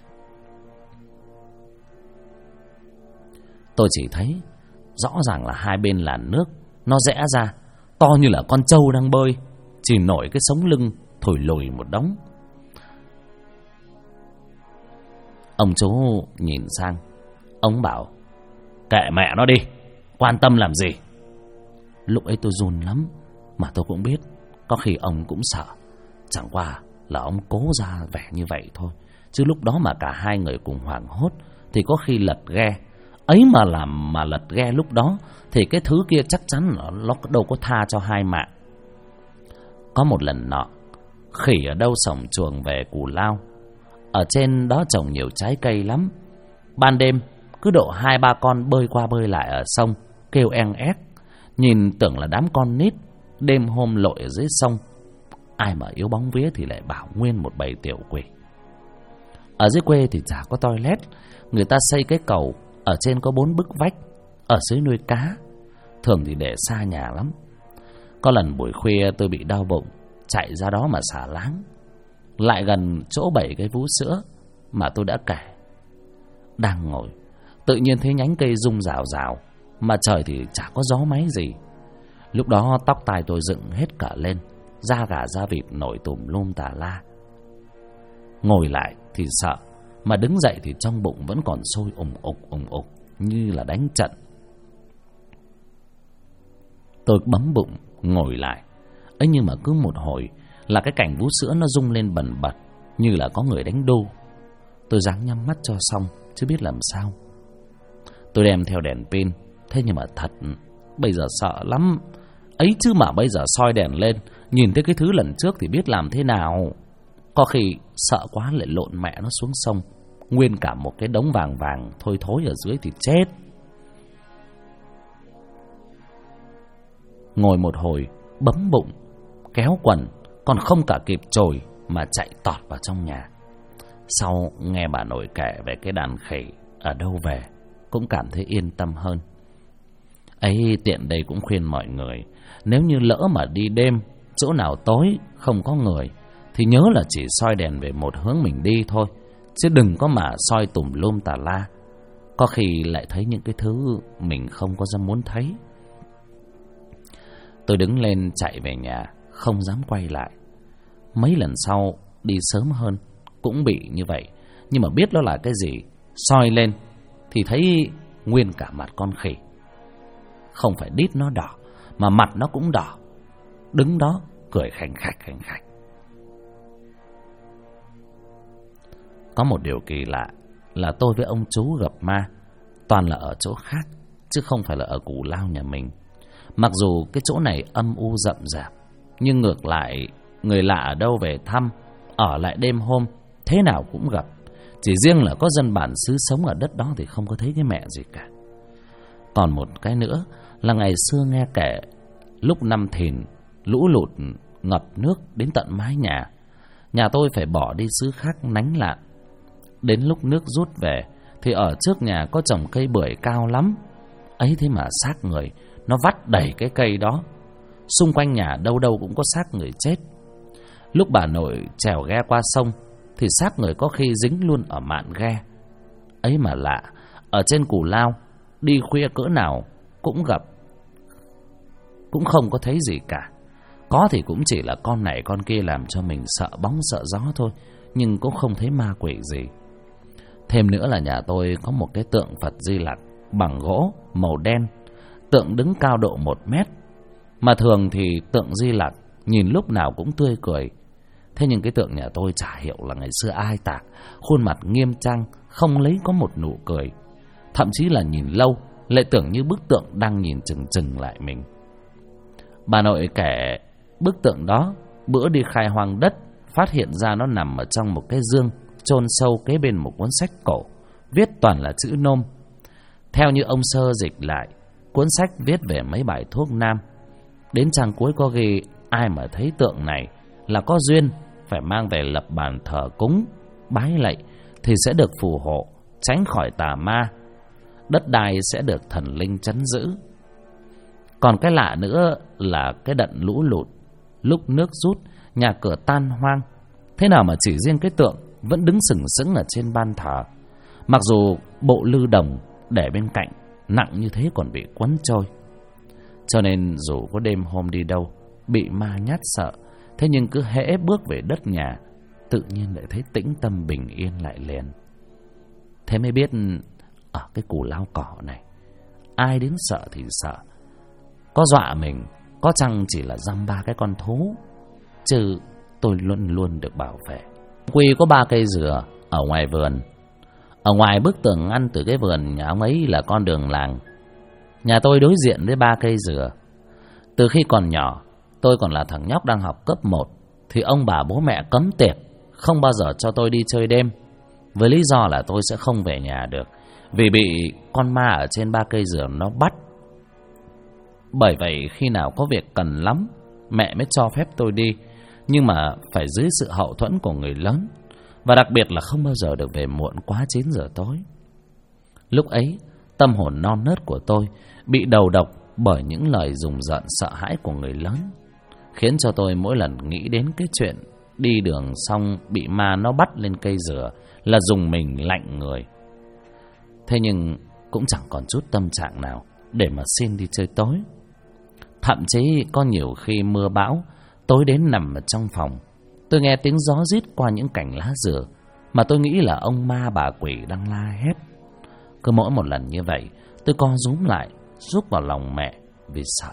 Tôi chỉ thấy rõ ràng là hai bên làn nước nó rẽ ra, to như là con trâu đang bơi, chỉ nổi cái sống lưng thùi lùi một đống. Ông chú nhìn sang, ông bảo: kệ mẹ nó đi, quan tâm làm gì. Lúc ấy tôi run lắm, mà tôi cũng biết có khi ông cũng sợ. Chẳng qua là ông cố ra vẻ như vậy thôi, chứ lúc đó mà cả hai người cùng hoảng hốt thì có khi lật ghe. Ấy mà làm mà lật ghe lúc đó thì cái thứ kia chắc chắn nó đâu có tha cho hai mạng. Có một lần nọ, khỉ ở đâu sổng chuồng về Cù Lao. Ở trên đó trồng nhiều trái cây lắm. Ban đêm cứ độ 2-3 con bơi qua bơi lại ở sông, kêu eng ép, nhìn tưởng là đám con nít đêm hôm lội ở dưới sông. Ai mà yếu bóng vía thì lại bảo nguyên một bầy tiểu quỷ. Ở dưới quê thì chả có toilet, người ta xây cái cầu, ở trên có 4 bức vách, ở dưới nuôi cá, thường thì để xa nhà lắm. Có lần buổi khuya tôi bị đau bụng, chạy ra đó mà xả láng. Lại gần chỗ 7 cái vú sữa mà tôi đã kể. Đang ngồi, tự nhiên thấy nhánh cây rung rào rào, mà trời thì chả có gió máy gì. Lúc đó tóc tai tôi dựng hết cả lên, da gà da vịt nổi tùm lum tà la. Ngồi lại thì sợ, mà đứng dậy thì trong bụng vẫn còn sôi ùng ục như là đánh trận. Tôi bấm bụng ngồi lại. Ấy nhưng mà cứ một hồi là cái cảnh vú sữa nó rung lên bần bật như là có người đánh đô. Tôi ráng nhắm mắt cho xong chứ biết làm sao. Tôi đem theo đèn pin. Thế nhưng mà thật bây giờ sợ lắm. Ấy chứ mà bây giờ soi đèn lên, nhìn thấy cái thứ lần trước thì biết làm thế nào. Có khi sợ quá lại lộn mẹ nó xuống sông, nguyên cả một cái đống vàng vàng thôi thối ở dưới thì chết. Ngồi một hồi bấm bụng kéo quần, còn không cả kịp chồi mà chạy tọt vào trong nhà. Sau nghe bà nội kể về cái đàn khỉ ở đâu về, cũng cảm thấy yên tâm hơn. Ấy tiện đây cũng khuyên mọi người, nếu như lỡ mà đi đêm, chỗ nào tối không có người thì nhớ là chỉ soi đèn về một hướng mình đi thôi, chứ đừng có mà soi tùm lum tà la. Có khi lại thấy những cái thứ mình không có dám muốn thấy. Tôi đứng lên chạy về nhà, không dám quay lại. Mấy lần sau đi sớm hơn cũng bị như vậy, nhưng mà biết đó là cái gì, soi lên thì thấy nguyên cả mặt con khỉ. Không phải đít nó đỏ mà mặt nó cũng đỏ, đứng đó cười khành khạch. Có một điều kỳ lạ là tôi với ông chú gặp ma toàn là ở chỗ khác, chứ không phải là ở Cù Lao nhà mình. Mặc dù cái chỗ này âm u rậm rạp, nhưng ngược lại người lạ ở đâu về thăm, ở lại đêm hôm, thế nào cũng gặp. Chỉ riêng là có dân bản xứ sống ở đất đó thì không có thấy cái mẹ gì cả. Còn một cái nữa là ngày xưa nghe kể, lúc năm Thìn lũ lụt ngập nước đến tận mái nhà tôi phải bỏ đi xứ khác lánh lạn. Đến lúc nước rút về thì ở trước nhà có trồng cây bưởi cao lắm. Ấy thế mà xác người nó vắt đầy cái cây đó. Xung quanh nhà đâu đâu cũng có xác người chết. Lúc bà nội chèo ghe qua sông thì xác người có khi dính luôn ở mạn ghe. Ấy mà lạ, ở trên Cù Lao đi khuya cỡ nào cũng gặp, cũng không có thấy gì cả. Có thì cũng chỉ là con này con kia làm cho mình sợ bóng sợ gió thôi, nhưng cũng không thấy ma quỷ gì. Thêm nữa là nhà tôi có một cái tượng Phật Di Lặc bằng gỗ màu đen. Tượng đứng cao độ 1 mét. Mà thường thì tượng Di Lặc nhìn lúc nào cũng tươi cười. Thế nhưng cái tượng nhà tôi chả hiểu là ngày xưa ai tạc, khuôn mặt nghiêm trang, không lấy có một nụ cười. Thậm chí là nhìn lâu lại tưởng như bức tượng đang nhìn chừng chừng lại mình. Bà nội kể bức tượng đó bữa đi khai hoang đất, phát hiện ra nó nằm ở trong một cái giương chôn sâu kế bên một cuốn sách cổ, viết toàn là chữ nôm. Theo như ông Sơ dịch lại, cuốn sách viết về mấy bài thuốc nam. Đến trang cuối có ghi ai mà thấy tượng này là có duyên, phải mang về lập bàn thờ cúng, bái lạy thì sẽ được phù hộ, tránh khỏi tà ma, đất đai sẽ được thần linh trấn giữ. Còn cái lạ nữa là cái đợt lũ lụt, lúc nước rút, nhà cửa tan hoang, thế nào mà chỉ riêng cái tượng vẫn đứng sừng sững ở trên ban thờ. Mặc dù bộ lư đồng để bên cạnh nặng như thế còn bị quấn trôi. Cho nên dù có đêm hôm đi đâu bị ma nhát sợ, thế nhưng cứ hễ bước về đất nhà, tự nhiên lại thấy tĩnh tâm bình yên lại liền. Thế mới biết ở cái Cù Lao cỏ này, ai đến sợ thì sợ. Có dọa mình, có chăng chỉ là dăm ba cái con thú, chứ tôi luôn luôn được bảo vệ. Quy có 3 cây dừa ở ngoài vườn. Ở ngoài bức tường ngăn từ cái vườn nhà ông ấy là con đường làng. Nhà tôi đối diện với 3 cây dừa. Từ khi còn nhỏ, tôi còn là thằng nhóc đang học cấp 1, thì ông bà bố mẹ cấm tiệc, không bao giờ cho tôi đi chơi đêm, với lý do là tôi sẽ không về nhà được, vì bị con ma ở trên 3 cây dừa nó bắt. Bởi vậy khi nào có việc cần lắm, mẹ mới cho phép tôi đi, nhưng mà phải dưới sự hậu thuẫn của người lớn, và đặc biệt là không bao giờ được về muộn quá 9 giờ tối. Lúc ấy, tâm hồn non nớt của tôi bị đầu độc bởi những lời rùng rợn sợ hãi của người lớn, khiến cho tôi mỗi lần nghĩ đến cái chuyện đi đường xong bị ma nó bắt lên cây dừa là dùng mình lạnh người. Thế nhưng cũng chẳng còn chút tâm trạng nào để mà xin đi chơi tối. Thậm chí có nhiều khi mưa bão, tối đến nằm ở trong phòng, tôi nghe tiếng gió rít qua những cành lá dừa, mà tôi nghĩ là ông ma bà quỷ đang la hét. Cứ mỗi một lần như vậy, tôi co rúm lại, rúc vào lòng mẹ vì sợ.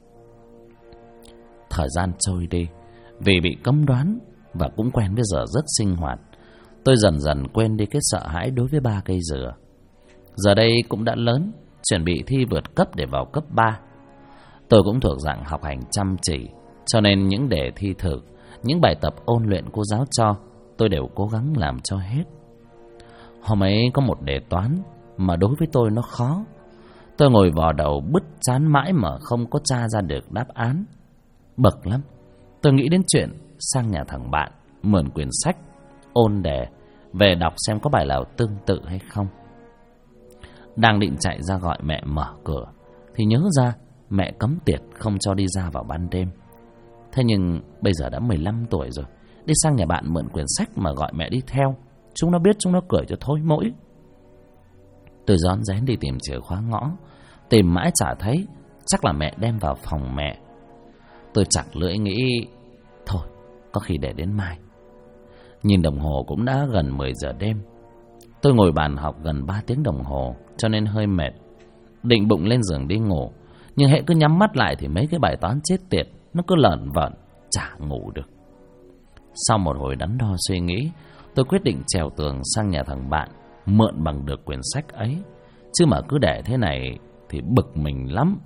Thời gian trôi đi, vì bị cấm đoán và cũng quen với giờ giấc sinh hoạt, tôi dần dần quên đi cái sợ hãi đối với 3 cây dừa. Giờ đây cũng đã lớn, chuẩn bị thi vượt cấp để vào cấp 3. Tôi cũng thuộc dạng học hành chăm chỉ, cho nên những đề thi thử, những bài tập ôn luyện cô giáo cho, tôi đều cố gắng làm cho hết. Hôm ấy có một đề toán mà đối với tôi nó khó. Tôi ngồi vò đầu bứt chán mãi mà không có tra ra được đáp án. Bực lắm. Tôi nghĩ đến chuyện sang nhà thằng bạn mượn quyển sách, ôn đề, về đọc xem có bài nào tương tự hay không. Đang định chạy ra gọi mẹ mở cửa thì nhớ ra mẹ cấm tiệt không cho đi ra vào ban đêm. Thế nhưng bây giờ đã 15 tuổi rồi, đi sang nhà bạn mượn quyển sách mà gọi mẹ đi theo, chúng nó biết chúng nó cười cho thôi mỗi. Tôi rón rén đi tìm chìa khóa ngõ, tìm mãi chả thấy, chắc là mẹ đem vào phòng mẹ. Tôi chặt lưỡi nghĩ thôi, có khi để đến mai. Nhìn đồng hồ cũng đã gần 10 giờ đêm. Tôi ngồi bàn học gần 3 tiếng đồng hồ cho nên hơi mệt, định bụng lên giường đi ngủ. Nhưng hễ cứ nhắm mắt lại thì mấy cái bài toán chết tiệt nó cứ lởn vởn, chả ngủ được. Sau một hồi đắn đo suy nghĩ, tôi quyết định trèo tường sang nhà thằng bạn mượn bằng được quyển sách ấy. Chứ mà cứ để thế này thì bực mình lắm.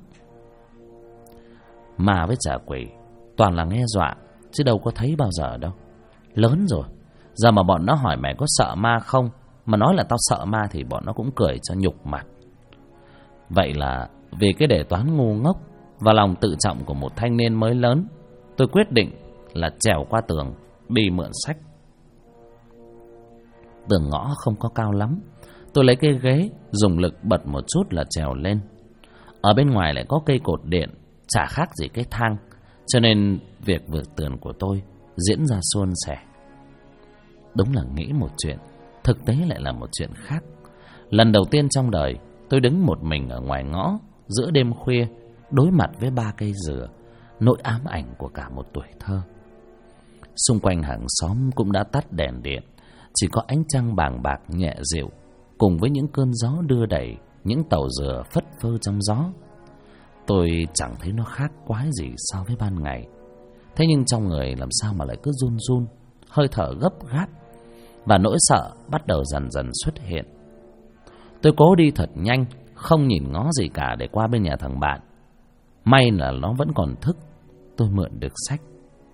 Ma với trả quỷ toàn là nghe dọa, chứ đâu có thấy bao giờ đâu. Lớn rồi, giờ mà bọn nó hỏi mày có sợ ma không, mà nói là tao sợ ma thì bọn nó cũng cười cho nhục mặt. Vậy là vì cái đề toán ngu ngốc và lòng tự trọng của một thanh niên mới lớn, tôi quyết định là trèo qua tường đi mượn sách. Tường ngõ không có cao lắm, tôi lấy cái ghế dùng lực bật một chút là trèo lên. Ở bên ngoài lại có cây cột điện, chả khác gì cái thang, cho nên việc vượt tường của tôi diễn ra suôn sẻ. Đúng là nghĩ một chuyện, thực tế lại là một chuyện khác. Lần đầu tiên trong đời tôi đứng một mình ở ngoài ngõ giữa đêm khuya, đối mặt với 3 cây dừa, nỗi ám ảnh của cả một tuổi thơ. Xung quanh hàng xóm cũng đã tắt đèn điện, chỉ có ánh trăng bàng bạc nhẹ dịu, cùng với những cơn gió đưa đẩy những tàu dừa phất phơ trong gió. Tôi chẳng thấy nó khác quái gì so với ban ngày. Thế nhưng trong người làm sao mà lại cứ run run, hơi thở gấp gáp, và nỗi sợ bắt đầu dần dần xuất hiện. Tôi cố đi thật nhanh, không nhìn ngó gì cả để qua bên nhà thằng bạn. May là nó vẫn còn thức, tôi mượn được sách.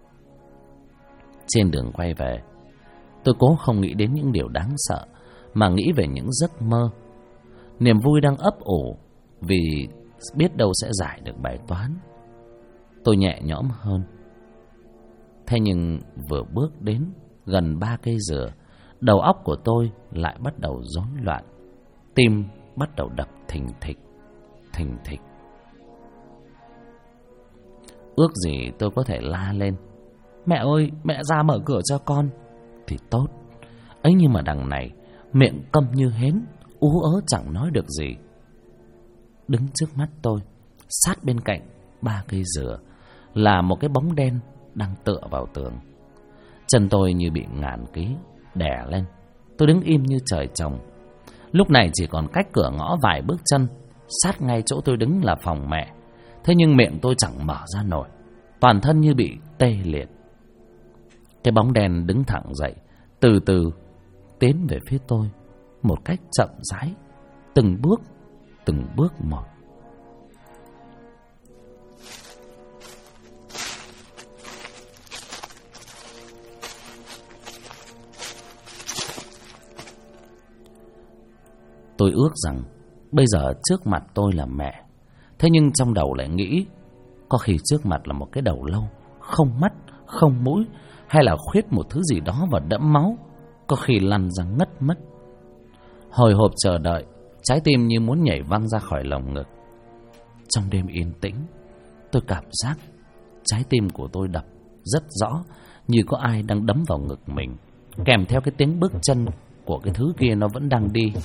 Trên đường quay về, tôi cố không nghĩ đến những điều đáng sợ, mà nghĩ về những giấc mơ. Niềm vui đang ấp ủ vì biết đâu sẽ giải được bài toán. Tôi nhẹ nhõm hơn. Thế nhưng vừa bước đến gần 3 cây dừa, đầu óc của tôi lại bắt đầu rối loạn. Tim bắt đầu đập thình thịch, thình thịch. Ước gì tôi có thể la lên: mẹ ơi, mẹ ra mở cửa cho con thì tốt. Ấy nhưng mà đằng này miệng câm như hến, ú ớ chẳng nói được gì. Đứng trước mắt tôi, sát bên cạnh 3 cây dừa, là một cái bóng đen đang tựa vào tường. Chân tôi như bị ngàn ký đè lên. Tôi đứng im như trời trồng. Lúc này chỉ còn cách cửa ngõ vài bước chân, sát ngay chỗ tôi đứng là phòng mẹ. Thế nhưng miệng tôi chẳng mở ra nổi, toàn thân như bị tê liệt. Cái bóng đen đứng thẳng dậy, từ từ tiến về phía tôi một cách chậm rãi, từng bước một. Tôi ước rằng bây giờ trước mặt tôi là mẹ. Thế nhưng trong đầu lại nghĩ có khi trước mặt là một cái đầu lâu, không mắt, không mũi, hay là khuyết một thứ gì đó và đẫm máu, có khi lăn ra ngất mất. Hồi hộp chờ đợi, trái tim như muốn nhảy văng ra khỏi lồng ngực. Trong đêm yên tĩnh, tôi cảm giác trái tim của tôi đập rất rõ, như có ai đang đấm vào ngực mình, kèm theo cái tiếng bước chân của cái thứ kia nó vẫn đang đi.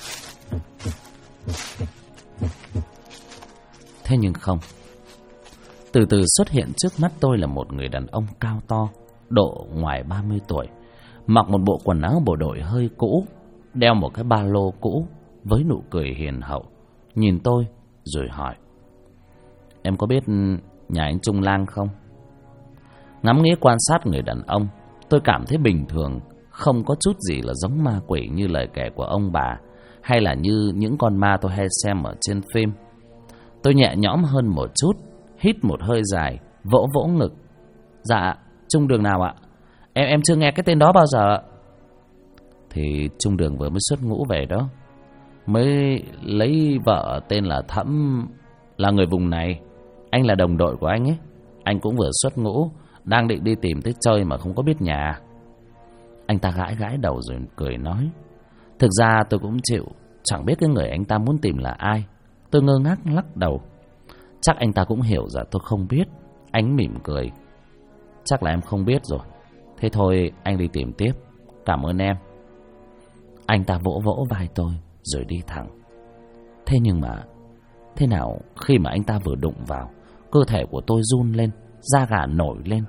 Thế nhưng không. Từ từ xuất hiện trước mắt tôi là một người đàn ông cao to, độ ngoài 30 tuổi, mặc một bộ quần áo bộ đội hơi cũ, đeo một cái ba lô cũ, với nụ cười hiền hậu, nhìn tôi rồi hỏi: "Em có biết nhà anh Trung Lang không?" Ngắm nghía quan sát người đàn ông, tôi cảm thấy bình thường, không có chút gì là giống ma quỷ như lời kể của ông bà, hay là như những con ma tôi hay xem ở trên phim. Tôi nhẹ nhõm hơn một chút, hít một hơi dài, vỗ vỗ ngực: "Dạ, Trung Đường nào ạ? Em chưa nghe cái tên đó bao giờ." "Thì Trung Đường vừa mới xuất ngũ về đó, mới lấy vợ tên là Thẫm, là người vùng này. Anh là đồng đội của anh ấy, anh cũng vừa xuất ngũ, đang định đi tìm tới chơi mà không có biết nhà." Anh ta gãi gãi đầu rồi cười nói: "Thực ra tôi cũng chịu, chẳng biết cái người anh ta muốn tìm là ai." Tôi ngơ ngác lắc đầu. Chắc anh ta cũng hiểu ra tôi không biết. Anh mỉm cười: "Chắc là em không biết rồi. Thế thôi anh đi tìm tiếp. Cảm ơn em." Anh ta vỗ vỗ vai tôi rồi đi thẳng. Thế nhưng mà thế nào khi mà anh ta vừa đụng vào, cơ thể của tôi run lên, da gà nổi lên.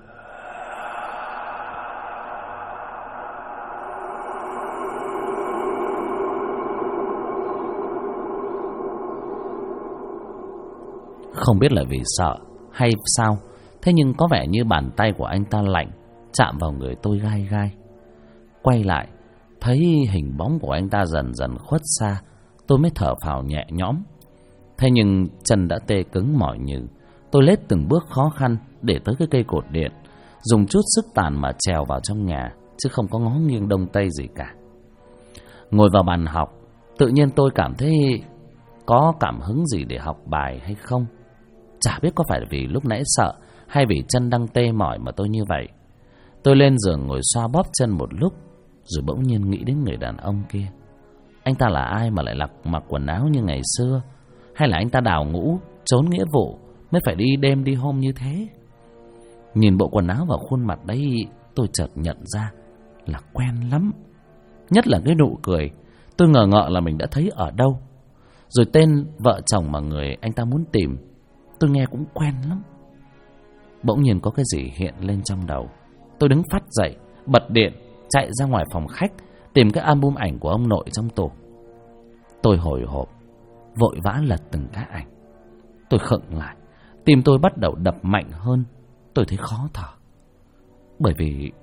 Không biết là vì sợ hay sao, thế nhưng có vẻ như bàn tay của anh ta lạnh, chạm vào người tôi gai gai. Quay lại, thấy hình bóng của anh ta dần dần khuất xa, tôi mới thở phào nhẹ nhõm. Thế nhưng chân đã tê cứng mỏi nhừ. Tôi lết từng bước khó khăn để tới cái cây cột điện, dùng chút sức tàn mà trèo vào trong nhà, chứ không có ngó nghiêng đông tây gì cả. Ngồi vào bàn học, tự nhiên tôi cảm thấy có cảm hứng gì để học bài hay không. Chả biết có phải vì lúc nãy sợ hay vì chân đang tê mỏi mà tôi như vậy. Tôi lên giường ngồi xoa bóp chân một lúc, rồi bỗng nhiên nghĩ đến người đàn ông kia. Anh ta là ai mà lại mặc quần áo như ngày xưa? Hay là anh ta đào ngũ, trốn nghĩa vụ mới phải đi đêm đi hôm như thế? Nhìn bộ quần áo và khuôn mặt đấy, tôi chợt nhận ra là quen lắm. Nhất là cái nụ cười, tôi ngờ ngợ là mình đã thấy ở đâu. Rồi tên vợ chồng mà người anh ta muốn tìm, tôi nghe cũng quen lắm. Bỗng nhiên có cái gì hiện lên trong đầu. Tôi đứng phắt dậy, bật điện, chạy ra ngoài phòng khách, tìm cái album ảnh của ông nội trong tủ. Tôi hồi hộp, vội vã lật từng cái ảnh. Tôi khựng lại, tim tôi bắt đầu đập mạnh hơn. Tôi thấy khó thở. Bởi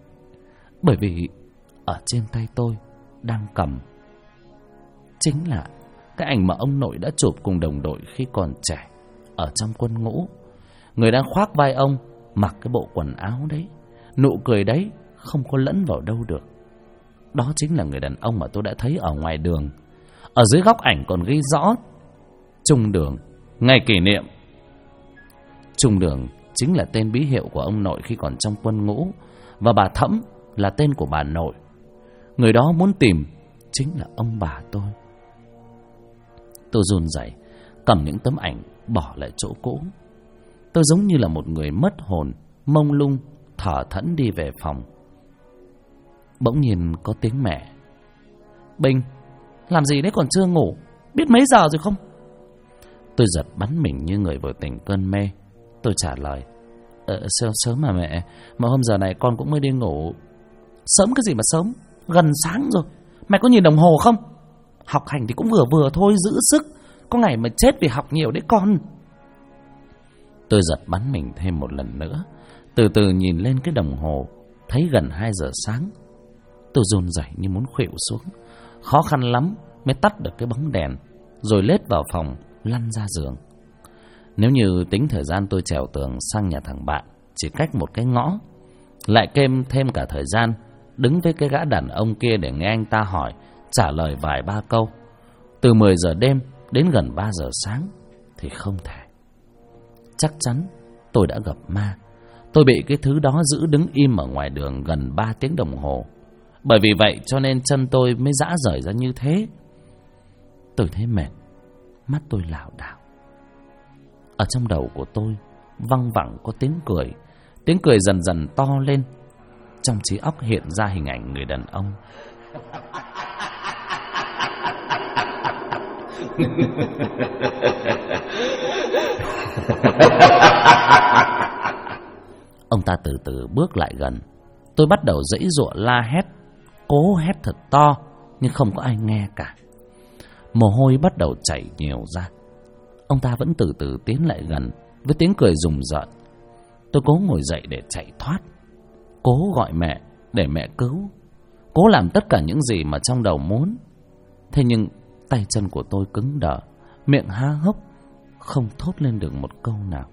vì ở trên tay tôi đang cầm chính là cái ảnh mà ông nội đã chụp cùng đồng đội khi còn trẻ ở trong quân ngũ. Người đang khoác vai ông, mặc cái bộ quần áo đấy, nụ cười đấy không có lẫn vào đâu được. Đó chính là người đàn ông mà tôi đã thấy ở ngoài đường. Ở dưới góc ảnh còn ghi rõ Trung Đường, ngày kỷ niệm. Trung Đường chính là tên bí hiệu của ông nội khi còn trong quân ngũ, và bà Thẫm là tên của bà nội. Người đó muốn tìm chính là ông bà tôi. Tôi run rẩy cầm những tấm ảnh bỏ lại chỗ cũ. Tôi giống như là một người mất hồn, mông lung, thở thẫn đi về phòng. Bỗng nhiên có tiếng mẹ: "Bình, làm gì đấy còn chưa ngủ? Biết mấy giờ rồi không?" Tôi giật bắn mình như người vừa tỉnh cơn mê. Tôi trả lời: Sớm mà mẹ, mà hôm giờ này con cũng mới đi ngủ." "Sớm cái gì mà sớm, gần sáng rồi. Mẹ có nhìn đồng hồ không? Học hành thì cũng vừa vừa thôi, giữ sức. Có ngày mà chết vì học nhiều đấy con." Tôi giật bắn mình thêm một lần nữa, từ từ nhìn lên cái đồng hồ, thấy gần 2 giờ sáng. Tôi run rẩy như muốn khuỵu xuống, khó khăn lắm mới tắt được cái bóng đèn, rồi lết vào phòng, lăn ra giường. Nếu như tính thời gian tôi trèo tường sang nhà thằng bạn chỉ cách một cái ngõ, lại thêm cả thời gian đứng với cái gã đàn ông kia để nghe anh ta hỏi, trả lời vài ba câu, từ 10 giờ đêm đến gần 3 giờ sáng, thì không thể. Chắc chắn tôi đã gặp ma. Tôi bị cái thứ đó giữ đứng im ở ngoài đường gần 3 tiếng đồng hồ. Bởi vì vậy cho nên chân tôi mới rã rời ra như thế. Tôi thấy mệt, mắt tôi lảo đảo. Ở trong đầu của tôi văng vẳng có tiếng cười. Tiếng cười dần dần to lên. Trong trí óc hiện ra hình ảnh người đàn ông. Ông ta từ từ bước lại gần. Tôi bắt đầu giãy giụa la hét, cố hét thật to, nhưng không có ai nghe cả. Mồ hôi bắt đầu chảy nhiều ra. Ông ta vẫn từ từ tiến lại gần, với tiếng cười rùng rợn. Tôi cố ngồi dậy để chạy thoát, cố gọi mẹ để mẹ cứu, cố làm tất cả những gì mà trong đầu muốn. Thế nhưng tay chân của tôi cứng đờ, miệng há hốc, không thốt lên được một câu nào.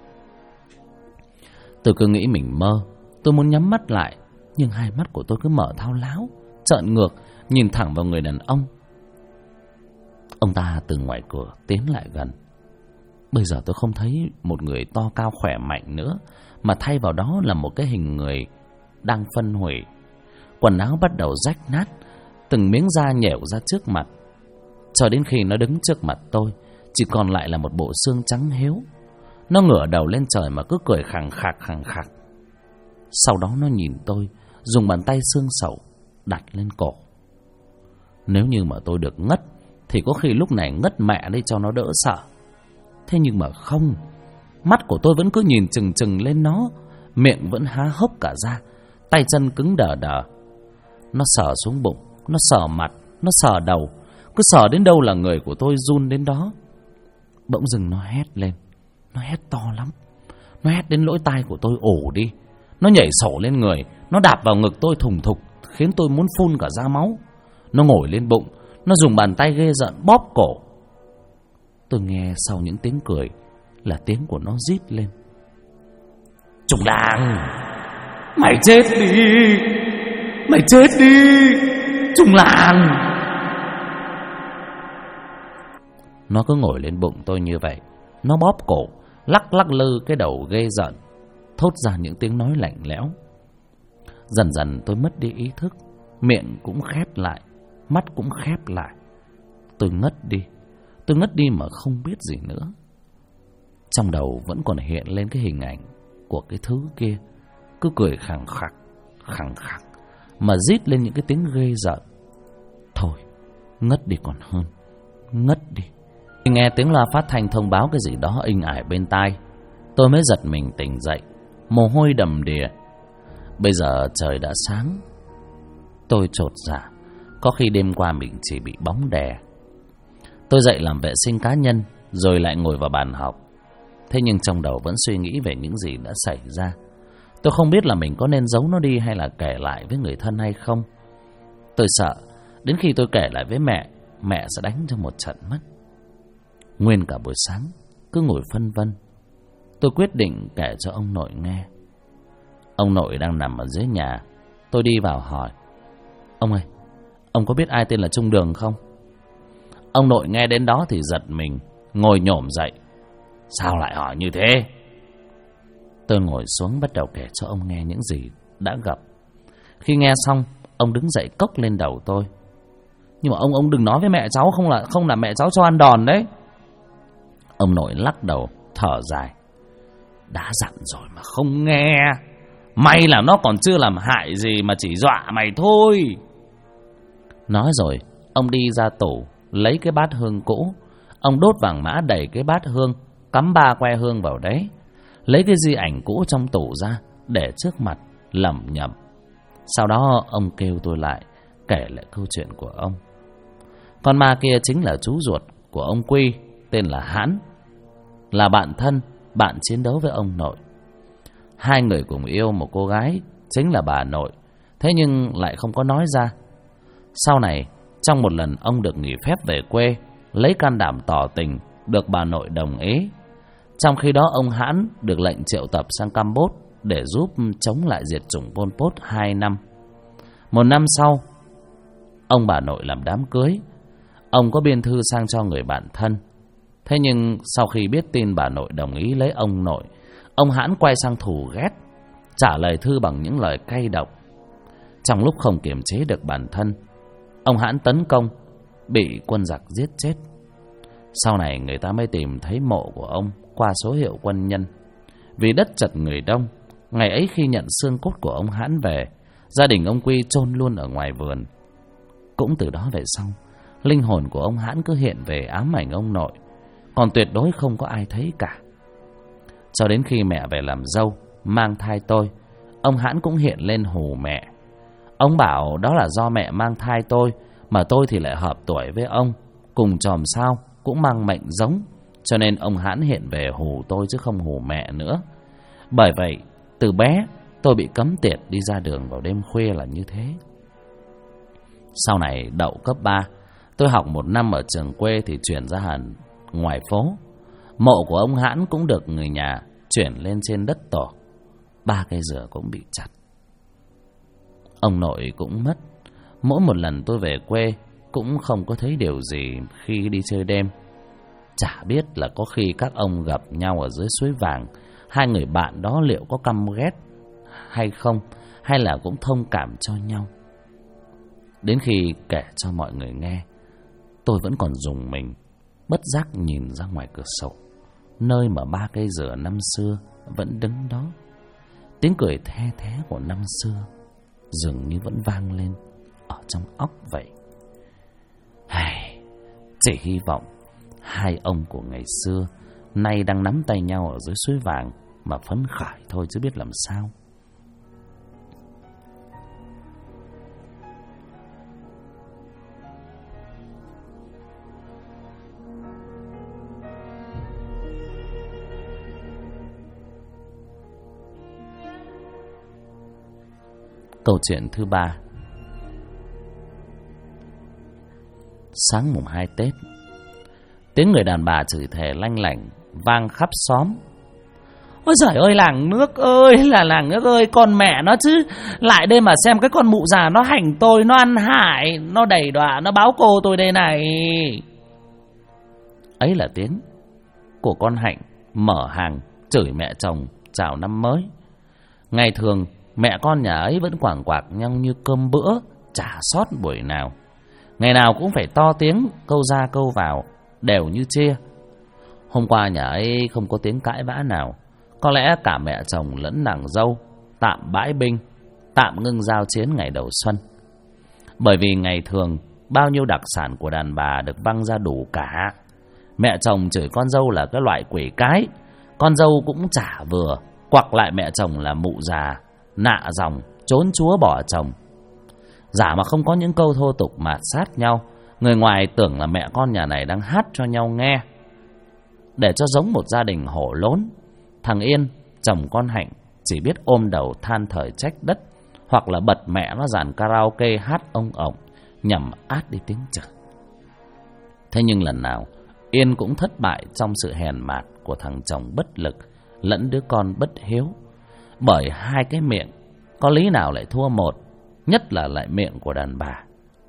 Tôi cứ nghĩ mình mơ. Tôi muốn nhắm mắt lại, nhưng hai mắt của tôi cứ mở thao láo, trợn ngược, nhìn thẳng vào người đàn ông. Ông ta từ ngoài cửa tiến lại gần. Bây giờ tôi không thấy một người to cao khỏe mạnh nữa, mà thay vào đó là một cái hình người đang phân hủy. Quần áo bắt đầu rách nát, từng miếng da nhẻo ra trước mặt. Cho đến khi nó đứng trước mặt tôi, chỉ còn lại là một bộ xương trắng héo. Nó ngửa đầu lên trời mà cứ cười khằng khặc khằng khặc. Sau đó nó nhìn tôi, dùng bàn tay xương sẩu đặt lên cổ. Nếu như mà tôi được ngất thì có khi lúc này ngất mẹ đi cho nó đỡ sợ. Thế nhưng mà không, mắt của tôi vẫn cứ nhìn chừng chừng lên nó, miệng vẫn há hốc cả ra, tay chân cứng đờ đờ. Nó sờ xuống bụng, nó sờ mặt, nó sờ đầu, cứ sờ đến đâu là người của tôi run đến đó. Bỗng dưng nó hét lên, nó hét to lắm, nó hét đến lỗ tai của tôi ổ đi. Nó nhảy sổ lên người, nó đạp vào ngực tôi thùng thục, khiến tôi muốn phun cả ra máu. Nó ngồi lên bụng, nó dùng bàn tay ghê rợn bóp cổ. Tôi nghe sau những tiếng cười là tiếng của nó rít lên: Trùng làng, mày chết đi, mày chết đi, Trùng làng. Nó cứ ngồi lên bụng tôi như vậy, nó bóp cổ, lắc lắc lư cái đầu ghê rợn, thốt ra những tiếng nói lạnh lẽo. Dần dần tôi mất đi ý thức, miệng cũng khép lại, mắt cũng khép lại. Tôi ngất đi mà không biết gì nữa. Trong đầu vẫn còn hiện lên cái hình ảnh của cái thứ kia, cứ cười khằng khặc mà rít lên những cái tiếng ghê rợn. Thôi, ngất đi còn hơn, ngất đi. Nghe tiếng loa phát thanh thông báo cái gì đó inh ỏi bên tai, tôi mới giật mình tỉnh dậy, mồ hôi đầm đìa. Bây giờ trời đã sáng. Tôi chột dạ, có khi đêm qua mình chỉ bị bóng đè. Tôi dậy làm vệ sinh cá nhân, rồi lại ngồi vào bàn học. Thế nhưng trong đầu vẫn suy nghĩ về những gì đã xảy ra. Tôi không biết là mình có nên giấu nó đi hay là kể lại với người thân hay không. Tôi sợ đến khi tôi kể lại với mẹ, mẹ sẽ đánh cho một trận mất. Nguyên cả buổi sáng cứ ngồi phân vân. Tôi quyết định kể cho ông nội nghe. Ông nội đang nằm ở dưới nhà. Tôi đi vào hỏi: Ông ơi, ông có biết ai tên là Trung Đường không? Ông nội nghe đến đó thì giật mình, ngồi nhổm dậy. Sao lại hỏi như thế? Tôi ngồi xuống bắt đầu kể cho ông nghe những gì đã gặp. Khi nghe xong, ông đứng dậy cốc lên đầu tôi: Nhưng mà ông đừng nói với mẹ cháu, không là mẹ cháu cho ăn đòn đấy. Ông nội lắc đầu thở dài: Đã dặn rồi mà không nghe. May là nó còn chưa làm hại gì mà chỉ dọa mày thôi. Nói rồi, ông đi ra tủ lấy cái bát hương cũ. Ông đốt vàng mã đầy cái bát hương, cắm 3 que hương vào đấy, lấy cái di ảnh cũ trong tủ ra để trước mặt lẩm nhẩm. Sau đó ông kêu tôi lại, kể lại câu chuyện của ông. Con ma kia chính là chú ruột của ông Quy, tên là Hãn, là bạn thân, bạn chiến đấu với ông nội. Hai người cùng yêu một cô gái, chính là bà nội, thế nhưng lại không có nói ra. Sau này, trong một lần ông được nghỉ phép về quê, lấy can đảm tỏ tình, được bà nội đồng ý. Trong khi đó ông Hãn được lệnh triệu tập sang Campuchia để giúp chống lại diệt chủng Pol Pot 2 năm. 1 năm sau, ông bà nội làm đám cưới. Ông có biên thư sang cho người bạn thân. Thế nhưng sau khi biết tin bà nội đồng ý lấy ông nội, ông Hãn quay sang thù ghét, trả lời thư bằng những lời cay độc. Trong lúc không kiềm chế được bản thân, ông Hãn tấn công, bị quân giặc giết chết. Sau này người ta mới tìm thấy mộ của ông qua số hiệu quân nhân. Vì đất chật người đông, ngày ấy khi nhận xương cốt của ông Hãn về, gia đình ông Quy chôn luôn ở ngoài vườn. Cũng từ đó về sau, linh hồn của ông Hãn cứ hiện về ám ảnh ông nội, còn tuyệt đối không có ai thấy cả. Cho đến khi mẹ về làm dâu, mang thai tôi, ông Hãn cũng hiện lên hù mẹ. Ông bảo đó là do mẹ mang thai tôi, mà tôi thì lại hợp tuổi với ông, cùng chòm sao cũng mang mệnh giống, cho nên ông hãn hiện về hù tôi chứ không hù mẹ nữa. Bởi vậy từ bé tôi bị cấm tiệt đi ra đường vào đêm khuya là như thế. Sau này đậu cấp 3, tôi học 1 năm ở trường quê thì chuyển ra hẳn ngoài phố. Mộ của ông Hãn cũng được người nhà chuyển lên trên đất tổ. 3 cây dừa cũng bị chặt. Ông nội cũng mất. Mỗi một lần tôi về quê cũng không có thấy điều gì khi đi chơi đêm. Chả biết là có khi các ông gặp nhau ở dưới suối vàng, hai người bạn đó liệu có căm ghét hay không, hay là cũng thông cảm cho nhau. Đến khi kể cho mọi người nghe, tôi vẫn còn rùng mình, bất giác nhìn ra ngoài cửa sổ, nơi mà 3 cây dừa năm xưa vẫn đứng đó. Tiếng cười the thé của năm xưa dường như vẫn vang lên ở trong óc vậy. Chỉ hy vọng hai ông của ngày xưa nay đang nắm tay nhau ở dưới suối vàng mà phấn khởi thôi, chứ biết làm sao. Câu chuyện thứ 3. Sáng mùng 2 Tết, tiếng người đàn bà chửi thề lanh lảnh vang khắp xóm. Ôi giời ơi, làng nước ơi là làng nước ơi, con mẹ nó chứ. Lại đây mà xem cái con mụ già nó hành tôi, nó ăn hại, nó đày đọa, nó báo cô tôi đây này. Ấy là tiếng của con Hạnh mở hàng chửi mẹ chồng chào năm mới. Ngày thường mẹ con nhà ấy vẫn quảng quạc nhau như cơm bữa, chả sót buổi nào. Ngày nào cũng phải to tiếng, câu ra câu vào, đều như chia. Hôm qua nhà ấy không có tiếng cãi vã nào. Có lẽ cả mẹ chồng lẫn nàng dâu tạm bãi binh, tạm ngưng giao chiến ngày đầu xuân. Bởi vì ngày thường bao nhiêu đặc sản của đàn bà được văng ra đủ cả. Mẹ chồng chửi con dâu là cái loại quỷ cái, con dâu cũng chả vừa, quặc lại mẹ chồng là mụ già, nạ dòng, trốn chúa bỏ chồng. Giả mà không có những câu thô tục mạt sát nhau, người ngoài tưởng là mẹ con nhà này đang hát cho nhau nghe. Để cho giống một gia đình hổ lốn, thằng Yên, chồng con Hạnh, chỉ biết ôm đầu than thở trách đất, hoặc là bật mẹ nó dàn karaoke hát ông ổng nhằm át đi tiếng chửi. Thế nhưng lần nào Yên cũng thất bại trong sự hèn mạt của thằng chồng bất lực lẫn đứa con bất hiếu. Bởi hai cái miệng có lý nào lại thua một, nhất là lại miệng của đàn bà.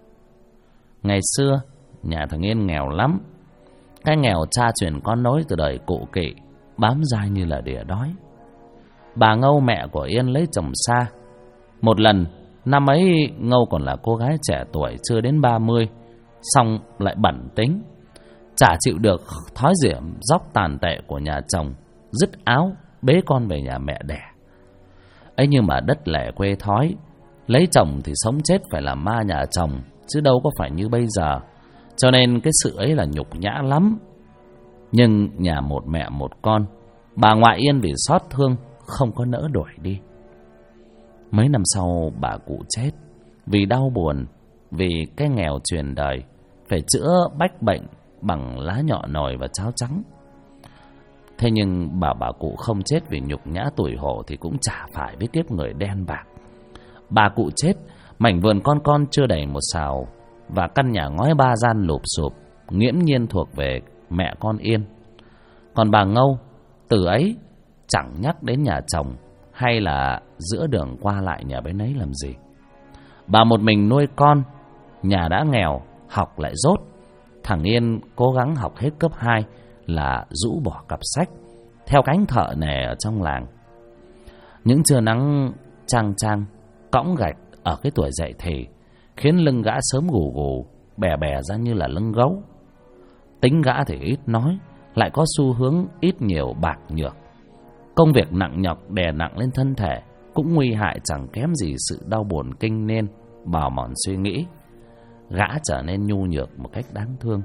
Ngày xưa nhà thằng Yên nghèo lắm. Cái nghèo cha truyền con nối từ đời cụ kỵ, bám dai như là đỉa đói. Bà Ngâu mẹ của Yên lấy chồng xa. Một lần năm ấy Ngâu còn là cô gái trẻ tuổi chưa đến 30, xong lại bẩn tính, chả chịu được thói diễm dóc tàn tệ của nhà chồng, dứt áo bế con về nhà mẹ đẻ. Ấy nhưng mà đất lẻ quê thói, lấy chồng thì sống chết phải làm ma nhà chồng, chứ đâu có phải như bây giờ. Cho nên cái sự ấy là nhục nhã lắm. Nhưng nhà một mẹ một con, bà ngoại Yên vì xót thương không có nỡ đuổi đi. Mấy năm sau bà cụ chết vì đau buồn, vì cái nghèo truyền đời, phải chữa bách bệnh bằng lá nhọ nồi và cháo trắng. Thế nhưng bà cụ không chết vì nhục nhã tủi hổ thì cũng chả phải với kiếp người đen bạc. Bà cụ chết, mảnh vườn con chưa đầy một sào và căn nhà ngói 3 gian lụp xụp nghiễm nhiên thuộc về mẹ con Yên. Còn bà Ngâu từ ấy chẳng nhắc đến nhà chồng, hay là giữa đường qua lại nhà bên ấy làm gì. Bà một mình nuôi con, nhà đã nghèo, học lại dốt. Thằng Yên cố gắng học hết cấp 2 là rũ bỏ cặp sách, theo cánh thợ nè ở trong làng. Những trưa nắng chang chang cõng gạch ở cái tuổi dậy thì khiến lưng gã sớm gù gù, bè bè ra như là lưng gấu. Tính gã thì ít nói, lại có xu hướng ít nhiều bạc nhược. Công việc nặng nhọc đè nặng lên thân thể cũng nguy hại chẳng kém gì sự đau buồn kinh niên bào mòn suy nghĩ. Gã trở nên nhu nhược một cách đáng thương.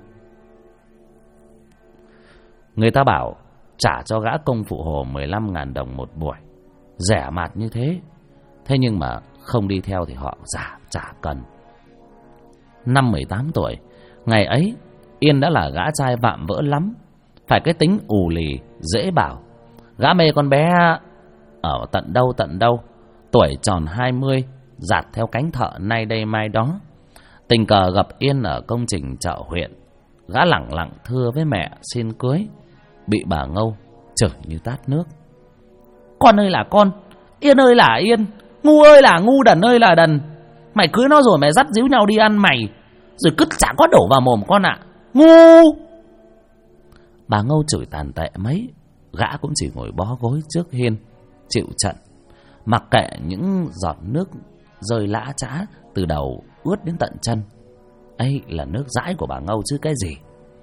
Người ta bảo trả cho gã công phụ hồ 15.000 đồng một buổi, rẻ mạt như thế. Thế nhưng mà không đi theo thì họ chả cần. Năm 18 tuổi, ngày ấy Yên đã là gã trai vạm vỡ lắm, phải cái tính ù lì dễ bảo. Gã mê con bé ở tận đâu, tuổi tròn 20, dạt theo cánh thợ nay đây mai đó. Tình cờ gặp Yên ở công trình chợ huyện, gã lẳng lặng thưa với mẹ xin cưới, bị bà Ngâu chửi như tát nước. Con ơi là con, Yên ơi là Yên, ngu ơi là ngu, đần ơi là đần. Mày cưới nó rồi mày dắt díu nhau đi ăn mày, rồi cứ chả có đổ vào mồm con ạ. Ngu! Bà Ngâu chửi tàn tệ mấy, gã cũng chỉ ngồi bó gối trước hiên chịu trận, mặc kệ những giọt nước rơi lã chã từ đầu ướt đến tận chân. Ấy là nước dãi của bà Ngâu chứ cái gì.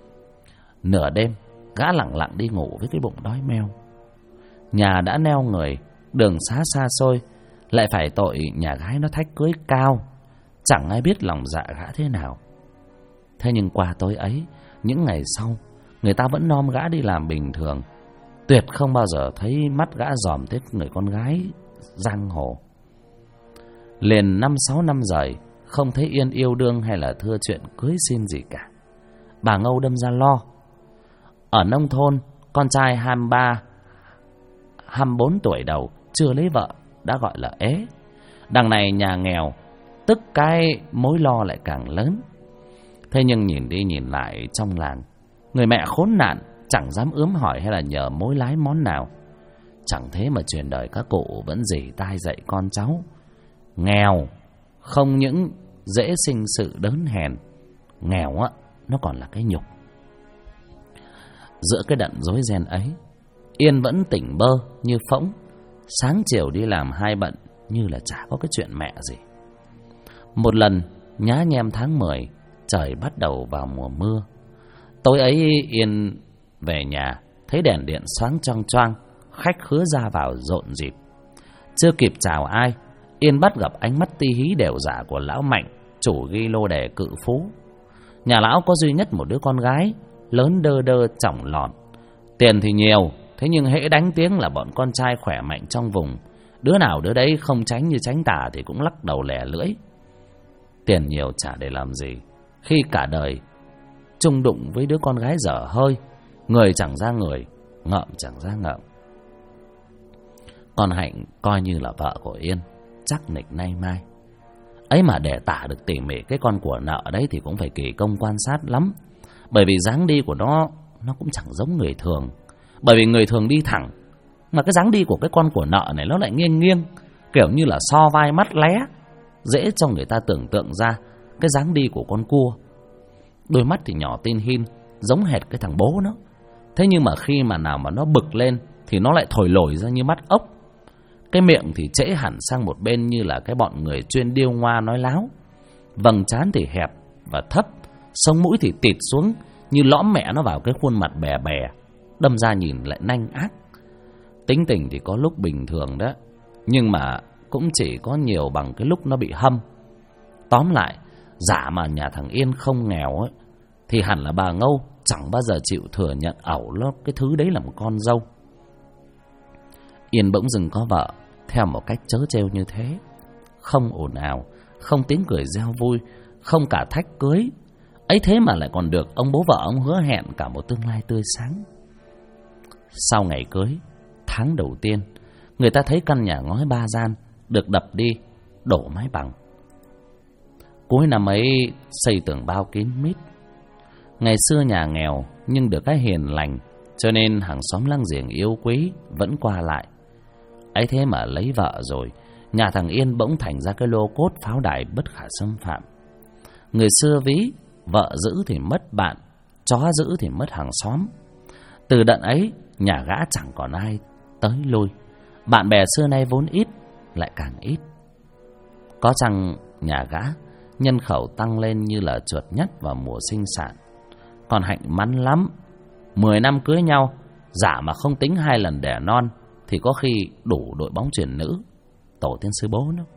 Nửa đêm, gã lẳng lặng đi ngủ với cái bụng đói meo. Nhà đã neo người, đường xá xa xôi, lại phải tội nhà gái nó thách cưới cao, chẳng ai biết lòng dạ gã thế nào. Thế nhưng qua tối ấy, những ngày sau, người ta vẫn nom gã đi làm bình thường, tuyệt không bao giờ thấy mắt gã dòm tới người con gái giang hồ. Liền 5-6 năm rời, không thấy Yên yêu đương hay là thưa chuyện cưới xin gì cả. Bà Ngâu đâm ra lo. Ở nông thôn, con trai 23, 24 tuổi đầu chưa lấy vợ đã gọi là ế. Đằng này nhà nghèo, tức cái mối lo lại càng lớn. Thế nhưng nhìn đi nhìn lại trong làng, người mẹ khốn nạn chẳng dám ướm hỏi hay là nhờ mối lái món nào. Chẳng thế mà truyền đời các cụ vẫn dỉ tai dạy con cháu. Nghèo không những dễ sinh sự đớn hèn, nghèo á, nó còn là cái nhục. Giữa cái đận rối ren ấy, Yên vẫn tỉnh bơ như phỗng, sáng chiều đi làm hai bận như là chả có cái chuyện mẹ gì. Một lần nhá nhem tháng 10, trời bắt đầu vào mùa mưa. Tối ấy Yên về nhà, thấy đèn điện sáng choang choang, khách khứa ra vào rộn rịp. Chưa kịp chào ai, Yên bắt gặp ánh mắt ti hí đều dạ của lão Mạnh, chủ ghi lô đề cự phú. Nhà lão có duy nhất một đứa con gái, lớn đơ đơ chỏng lọt. Tiền thì nhiều, thế nhưng hễ đánh tiếng là bọn con trai khỏe mạnh trong vùng, đứa nào đứa đấy không tránh như tránh tà thì cũng lắc đầu lẻ lưỡi. Tiền nhiều chả để làm gì, khi cả đời chung đụng với đứa con gái dở hơi, người chẳng ra người, ngợm chẳng ra ngợm. Con Hạnh coi như là vợ của Yên, chắc nịch nay mai. Ấy mà để tả được tỉ mỉ cái con của nợ đấy thì cũng phải kỳ công quan sát lắm. Bởi vì dáng đi của nó cũng chẳng giống người thường. Bởi vì người thường đi thẳng, mà cái dáng đi của cái con của nợ này nó lại nghiêng nghiêng, kiểu như là so vai mắt lé, dễ cho người ta tưởng tượng ra cái dáng đi của con cua. Đôi mắt thì nhỏ tin hin, giống hệt cái thằng bố nó. Thế nhưng mà khi mà nào mà nó bực lên thì nó lại thổi lồi ra như mắt ốc. Cái miệng thì trễ hẳn sang một bên như là cái bọn người chuyên điêu ngoa nói láo. Vầng trán thì hẹp và thấp, sống mũi thì tịt xuống như lõm mẹ nó vào cái khuôn mặt bè bè, đâm ra nhìn lại nanh ác. Tính tình thì có lúc bình thường đó, nhưng mà cũng chỉ có nhiều bằng cái lúc nó bị hâm. Tóm lại, giả mà nhà thằng Yên không nghèo ấy, thì hẳn là bà Ngâu chẳng bao giờ chịu thừa nhận ẩu nó cái thứ đấy là một con dâu. Yên bỗng dưng có vợ theo một cách trớ trêu như thế, không ồn ào, không tiếng cười reo vui, không cả thách cưới. Ấy thế mà lại còn được ông bố vợ ông hứa hẹn cả một tương lai tươi sáng. Sau ngày cưới, tháng đầu tiên, người ta thấy căn nhà ngói 3 gian được đập đi, đổ mái bằng. Cuối năm ấy xây tường bao kín mít. Ngày xưa nhà nghèo nhưng được cái hiền lành, cho nên hàng xóm láng giềng yêu quý vẫn qua lại. Ấy thế mà lấy vợ rồi, nhà thằng Yên bỗng thành ra cái lô cốt pháo đài bất khả xâm phạm. Người xưa ví vợ giữ thì mất bạn, chó giữ thì mất hàng xóm. Từ đợt ấy, nhà gã chẳng còn ai tới lui. Bạn bè xưa nay vốn ít, lại càng ít. Có chăng nhà gã nhân khẩu tăng lên như là chuột nhất vào mùa sinh sản. Còn Hạnh mắn lắm, 10 năm cưới nhau, giả mà không tính 2 lần đẻ non thì có khi đủ đội bóng chuyền nữ, tổ tiên sư bố nó.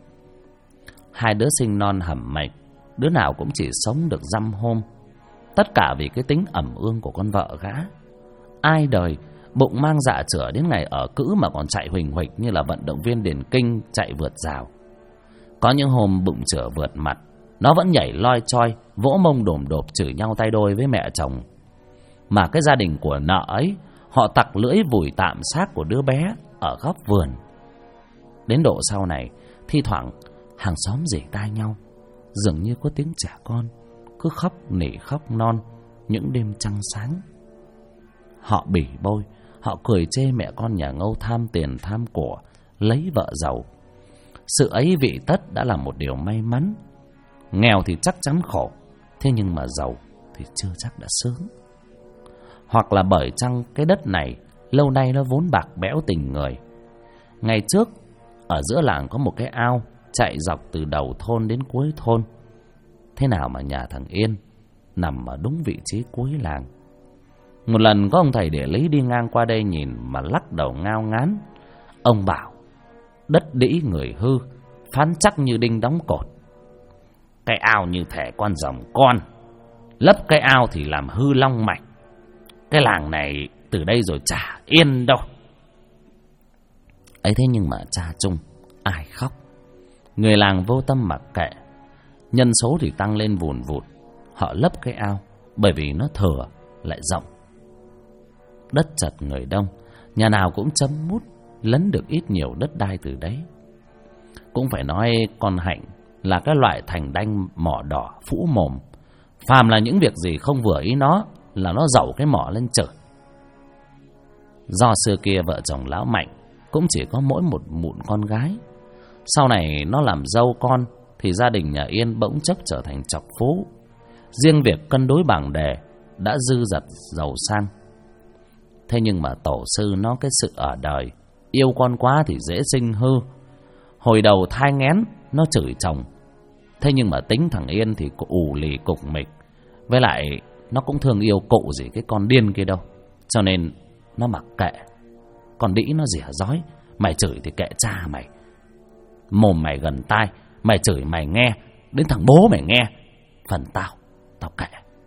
2 đứa sinh non hầm mạch, đứa nào cũng chỉ sống được dăm hôm. Tất cả vì cái tính ẩm ương của con vợ gã. Ai đời bụng mang dạ chửa đến ngày ở cữ mà còn chạy huỳnh huỳnh như là vận động viên điền kinh chạy vượt rào. Có những hôm bụng chửa vượt mặt, nó vẫn nhảy loi choi, vỗ mông đồm đột chửi nhau tay đôi với mẹ chồng. Mà cái gia đình của nợ ấy, họ tặc lưỡi vùi tạm xác của đứa bé ở góc vườn. Đến độ sau này, thi thoảng hàng xóm rỉ tai nhau, dường như có tiếng trẻ con cứ khóc nỉ khóc non những đêm trăng sáng. Họ bỉ bôi, họ cười chê mẹ con nhà Ngâu tham tiền tham của, lấy vợ giàu. Sự ấy vị tất đã là một điều may mắn. Nghèo thì chắc chắn khổ, thế nhưng mà giàu thì chưa chắc đã sướng. Hoặc là bởi chăng cái đất này lâu nay nó vốn bạc bẽo tình người. Ngày trước, ở giữa làng có một cái ao chạy dọc từ đầu thôn đến cuối thôn. Thế nào mà nhà thằng Yên nằm ở đúng vị trí cuối làng. Một lần có ông thầy địa lý đi ngang qua đây nhìn mà lắc đầu ngao ngán. Ông bảo đất đĩ người hư, phán chắc như đinh đóng cột. Cái ao như thể con rồng con, lấp cái ao thì làm hư long mạch. Cái làng này từ đây rồi chả yên đâu. Ấy thế nhưng mà cha chung ai khóc. Người làng vô tâm mặc kệ. Nhân số thì tăng lên vùn vụt. Họ lấp cái ao bởi vì nó thừa lại rộng. Đất chật người đông, nhà nào cũng chấm mút lấn được ít nhiều đất đai từ đấy. Cũng phải nói con Hạnh là cái loại thành đanh mỏ đỏ phũ mồm. Phàm là những việc gì không vừa ý nó là nó dẩu cái mỏ lên chửi. Do xưa kia vợ chồng lão Mạnh cũng chỉ có mỗi một mụn con gái. Sau này nó làm dâu con thì gia đình nhà Yên bỗng chốc trở thành chọc phú. Riêng việc cân đối bảng đề đã dư dật giàu sang. Thế nhưng mà tổ sư nó cái sự ở đời, yêu con quá thì dễ sinh hư. Hồi đầu thai nghén nó chửi chồng. Thế nhưng mà tính thằng Yên thì ù lì cục mịch. Với lại nó cũng thương yêu cụ gì cái con điên kia đâu. Cho nên nó mặc kệ. Con đĩ nó rỉa rói. Mày chửi thì kệ cha mày. Mồm mày gần tai, mày chửi mày nghe, đến thằng bố mày nghe. Phần tao kệ.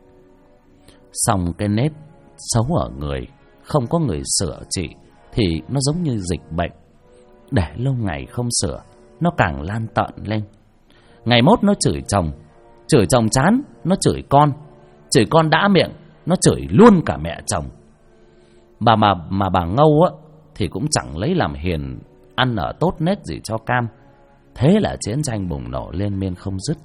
Xong cái nết xấu ở người, không có người sửa trị thì nó giống như dịch bệnh. Để lâu ngày không sửa, nó càng lan tợn lên. Ngày mốt nó chửi chồng chán, nó chửi con đã miệng, nó chửi luôn cả mẹ chồng. Mà bà Ngâu á thì cũng chẳng lấy làm hiền, ăn ở tốt nết gì cho cam. Thế là chiến tranh bùng nổ lên miên không dứt.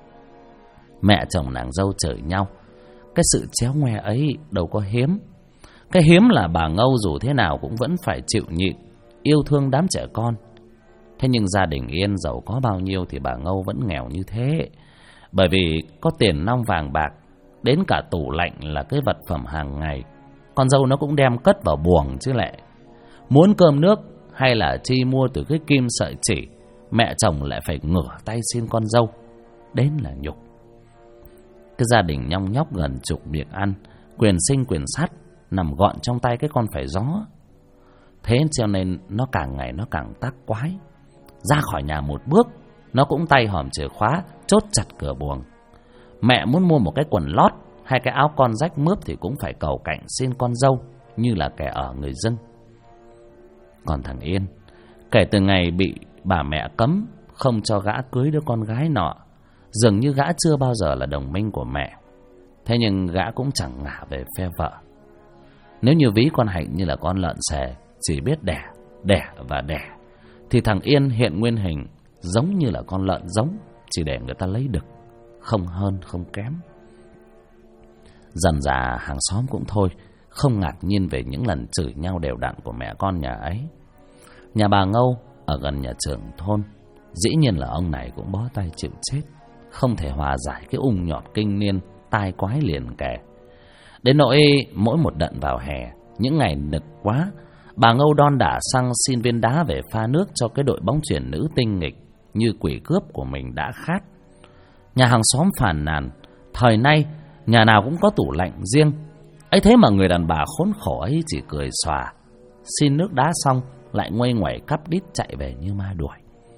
Mẹ chồng nàng dâu chửi nhau. Cái sự chéo ngoe ấy đâu có hiếm. Cái hiếm là bà Ngâu dù thế nào cũng vẫn phải chịu nhịn, yêu thương đám trẻ con. Thế nhưng gia đình Yên giàu có bao nhiêu thì bà Ngâu vẫn nghèo như thế. Bởi vì có tiền nong vàng bạc, đến cả tủ lạnh là cái vật phẩm hàng ngày con dâu nó cũng đem cất vào buồng chứ lệ. Muốn cơm nước hay là chi mua từ cái kim sợi chỉ, mẹ chồng lại phải ngửa tay xin con dâu. Đến là nhục. Cái gia đình nhong nhóc gần chục miệng ăn, quyền sinh quyền sát nằm gọn trong tay cái con phải gió. Thế cho nên nó càng ngày nó càng tác quái. Ra khỏi nhà một bước, nó cũng tay hòm chìa khóa, chốt chặt cửa buồng. Mẹ muốn mua một cái quần lót hay cái áo con rách mướp thì cũng phải cầu cạnh xin con dâu, như là kẻ ở người dân. Còn thằng Yên, kể từ ngày bị bà mẹ cấm không cho gã cưới đứa con gái nọ, dường như gã chưa bao giờ là đồng minh của mẹ. Thế nhưng gã cũng chẳng ngả về phe vợ. Nếu như ví con Hạnh như là con lợn xề, chỉ biết đẻ và đẻ, thì thằng Yên hiện nguyên hình giống như là con lợn giống, chỉ để người ta lấy đực, không hơn không kém. Dần dà hàng xóm cũng thôi, không ngạc nhiên về những lần chửi nhau đều đặn của mẹ con nhà ấy. Nhà bà Ngâu ở gần nhà trưởng thôn, dĩ nhiên là ông này cũng bó tay chịu chết, không thể hòa giải cái ung nhọt kinh niên tai quái liền kề. Đến nỗi mỗi một đợt vào hè, những ngày nực quá, bà Ngâu đon đả xăng xin viên đá về pha nước cho cái đội bóng chuyền nữ tinh nghịch như quỷ cướp của mình đã khát. Nhà hàng xóm phàn nàn, thời nay nhà nào cũng có tủ lạnh riêng, ấy thế mà người đàn bà khốn khổ ấy chỉ cười xòa, xin nước đá xong lại ngoay ngoẩy cắp đít chạy về như ma đuổi.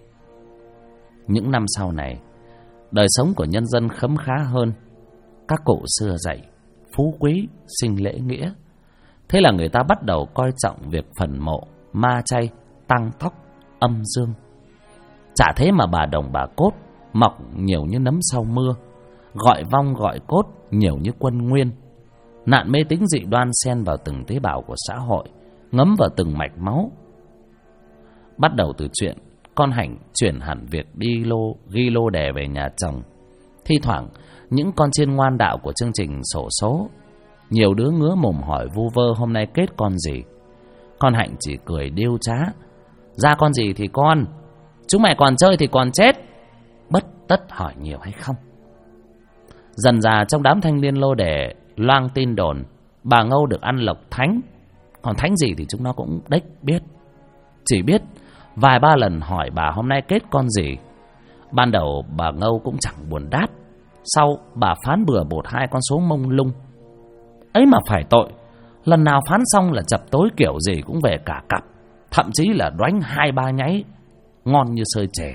Những năm sau này, đời sống của nhân dân khấm khá hơn. Các cụ xưa dạy phú quý sinh lễ nghĩa, thế là người ta bắt đầu coi trọng việc phần mộ, ma chay, tăng tóc, âm dương. Chả thế mà bà đồng bà cốt mọc nhiều như nấm sau mưa, gọi vong gọi cốt nhiều như quân nguyên. Nạn mê tín dị đoan xen vào từng tế bào của xã hội, ngấm vào từng mạch máu. Bắt đầu từ chuyện con Hạnh chuyển hẳn việc ghi lô đề về nhà chồng. Thi thoảng những con chiên ngoan đạo của chương trình xổ số, nhiều đứa ngứa mồm hỏi vu vơ hôm nay kết con gì. Con Hạnh chỉ cười điêu trá: ra con gì thì con, chúng mày còn chơi thì còn chết, bất tất hỏi nhiều hay không. Dần dà trong đám thanh niên lô đề loang tin đồn bà Ngâu được ăn lộc thánh. Còn thánh gì thì chúng nó cũng đếch biết. Chỉ biết vài ba lần hỏi bà hôm nay kết con gì. Ban đầu bà Ngâu cũng chẳng buồn đáp. Sau bà phán bừa một hai con số mông lung. Ấy mà phải tội, lần nào phán xong là chập tối kiểu gì cũng về cả cặp, thậm chí là đoánh 2-3 nháy ngon như sơi chè.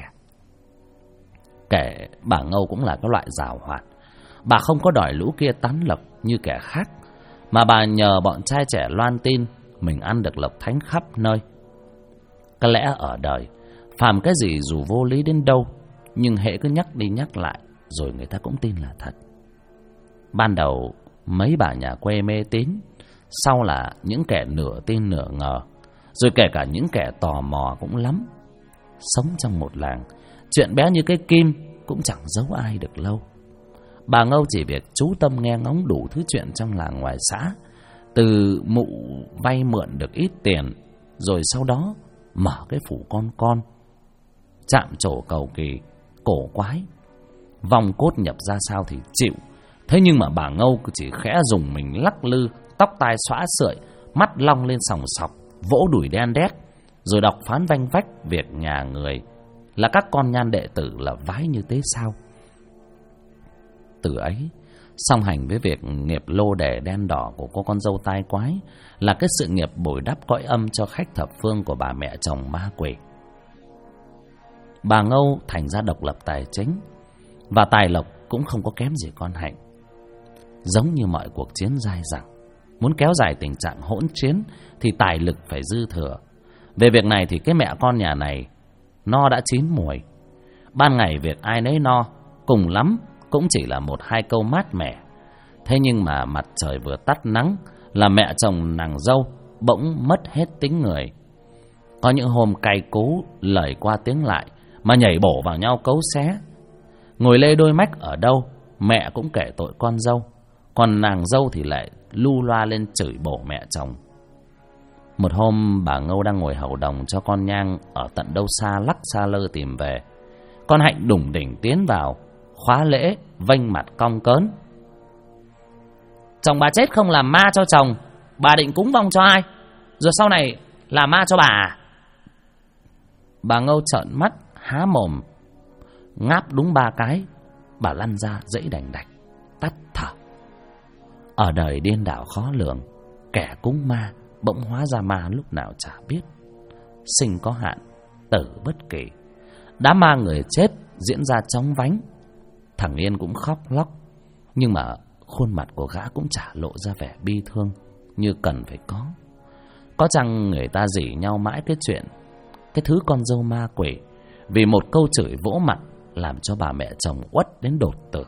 Kể bà Ngâu cũng là cái loại giàu hoạt. Bà không có đòi lũ kia tán lộc như kẻ khác, mà bà nhờ bọn trai trẻ loan tin mình ăn được lộc thánh khắp nơi. Có lẽ ở đời phàm cái gì dù vô lý đến đâu, nhưng hễ cứ nhắc đi nhắc lại rồi người ta cũng tin là thật. Ban đầu mấy bà nhà quê mê tín, sau là những kẻ nửa tin nửa ngờ, rồi kể cả những kẻ tò mò cũng lắm. Sống trong một làng, chuyện bé như cái kim cũng chẳng giấu ai được lâu. Bà Ngâu chỉ việc chú tâm nghe ngóng đủ thứ chuyện trong làng ngoài xã, từ mụ vay mượn được ít tiền, rồi sau đó mở cái phủ con, chạm trổ cầu kỳ, cổ quái. Vong cốt nhập ra sao thì chịu. Thế nhưng mà bà Ngâu cứ chỉ khẽ dùng mình lắc lư, tóc tai xõa sượi, mắt long lên sòng sọc, vỗ đùi đen đét, rồi đọc phán vanh vách việc nhà người là các con nhan đệ tử là vái như thế sao. Từ ấy, song hành với việc nghiệp lô đề đen đỏ của cô con dâu tai quái là cái sự nghiệp bồi đắp cõi âm cho khách thập phương của bà mẹ chồng ma quỷ. Bà Ngâu thành ra độc lập tài chính, và tài lộc cũng không có kém gì con Hạnh. Giống như mọi cuộc chiến dai dẳng, muốn kéo dài tình trạng hỗn chiến thì tài lực phải dư thừa. Về việc này thì cái mẹ con nhà này no đã chín muồi. Ban ngày việc ai nấy no, cùng lắm cũng chỉ là 1-2 câu mát mẻ. Thế nhưng mà mặt trời vừa tắt nắng là mẹ chồng nàng dâu bỗng mất hết tính người. Có những hôm cay cú lời qua tiếng lại mà nhảy bổ vào nhau cấu xé. Ngồi lê đôi mách ở đâu, mẹ cũng kể tội con dâu, còn nàng dâu thì lại lu loa lên chửi bổ mẹ chồng. Một hôm bà Ngâu đang ngồi hầu đồng cho con Nhang ở tận đâu xa lắc xa lơ tìm về. Con Hạnh đủng đỉnh tiến vào, khóa lễ, vênh mặt cong cớn: chồng bà chết không làm ma cho chồng, bà định cúng vong cho ai, rồi sau này làm ma cho bà à? Bà Ngâu trợn mắt há mồm, ngáp đúng 3 cái, bà lăn ra dãy đành đạch, tắt thở. Ở đời điên đảo khó lường, kẻ cúng ma bỗng hóa ra ma lúc nào chả biết. Sinh có hạn, tử bất kỳ. Đám ma người chết diễn ra chóng vánh. Thằng Yên cũng khóc lóc, nhưng mà khuôn mặt của gã cũng chả lộ ra vẻ bi thương như cần phải có. Có chăng người ta rỉ nhau mãi cái chuyện cái thứ con dâu ma quỷ, vì một câu chửi vỗ mặt làm cho bà mẹ chồng uất đến đột tử.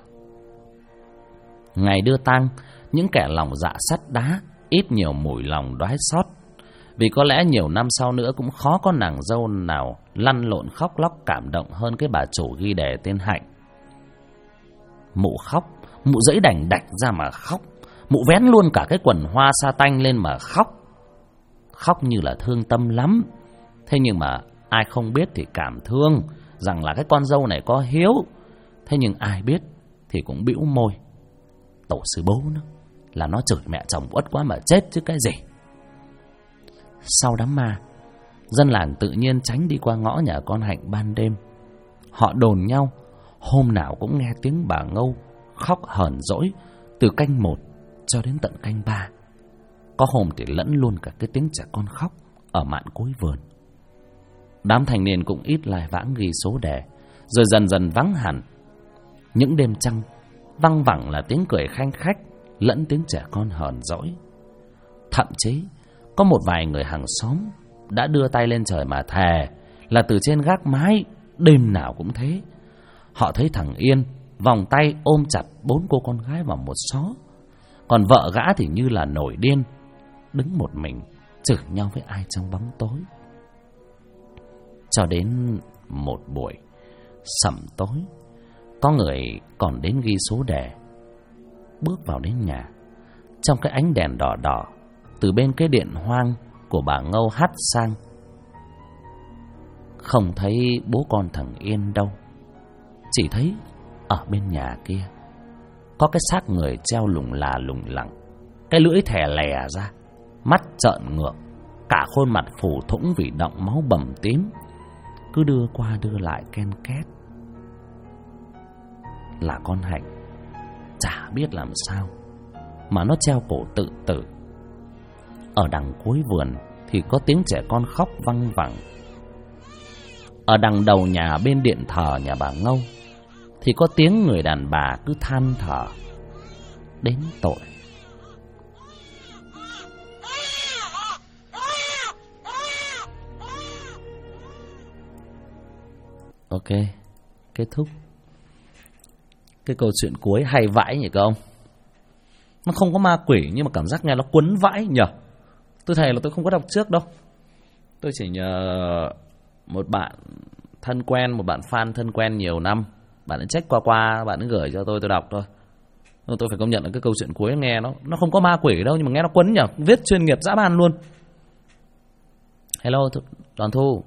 Ngày đưa tang, những kẻ lòng dạ sắt đá ít nhiều mùi lòng đoái xót, vì có lẽ nhiều năm sau nữa cũng khó có nàng dâu nào lăn lộn khóc lóc cảm động hơn cái bà chủ ghi đề tên Hạnh. Mụ khóc, mụ dẫy đành đạch ra mà khóc, mụ vén luôn cả cái quần hoa sa tanh lên mà khóc. Khóc như là thương tâm lắm. Thế nhưng mà ai không biết thì cảm thương rằng là cái con dâu này có hiếu. Thế nhưng ai biết thì cũng bĩu môi. Tổ sư bố nó là nó chửi mẹ chồng uất quá mà chết chứ cái gì. Sau đám ma, dân làng tự nhiên tránh đi qua ngõ nhà con Hạnh ban đêm. Họ đồn nhau hôm nào cũng nghe tiếng bà Ngâu khóc hờn dỗi từ canh 1 cho đến tận canh 3. Có hôm thì lẫn luôn cả cái tiếng trẻ con khóc ở mạn cuối vườn. Đám thanh niên cũng ít lai vãng ghi số đề, rồi dần dần vắng hẳn. Những đêm trăng văng vẳng là tiếng cười khanh khách lẫn tiếng trẻ con hờn dỗi. Thậm chí có một vài người hàng xóm đã đưa tay lên trời mà thề là từ trên gác mái đêm nào cũng thế. Họ thấy thằng Yên vòng tay ôm chặt 4 cô con gái vào một xó, còn vợ gã thì như là nổi điên, đứng một mình chửi nhau với ai trong bóng tối. Cho đến một buổi sẩm tối, có người còn đến ghi số đề. Bước vào đến nhà, trong cái ánh đèn đỏ đỏ từ bên cái điện hoang của bà Ngâu hắt sang, không thấy bố con thằng Yên đâu. Chỉ thấy ở bên nhà kia có cái xác người treo lủng là lủng lẳng, cái lưỡi thè lè ra, mắt trợn ngược, cả khuôn mặt phủ thủng vì động máu bầm tím, cứ đưa qua đưa lại ken két. Là con Hạnh, chả biết làm sao mà nó treo cổ tự tử. Ở đằng cuối vườn thì có tiếng trẻ con khóc văng vẳng. Ở đằng đầu nhà bên điện thờ nhà bà Ngâu thì có tiếng người đàn bà cứ than thở đến tội. Ok, kết thúc. Cái câu chuyện cuối hay vãi nhỉ các ông. Nó không có ma quỷ nhưng mà cảm giác nghe nó quấn vãi nhỉ. Tôi thề là tôi không có đọc trước đâu. Tôi chỉ nhờ một bạn thân quen, một bạn fan thân quen nhiều năm, bạn ấy check qua, bạn ấy gửi cho tôi đọc thôi. Tôi phải công nhận là cái câu chuyện cuối nghe nó không có ma quỷ đâu, nhưng mà nghe nó quấn nhỉ. Viết chuyên nghiệp dã man luôn. Hello Đoàn Thu.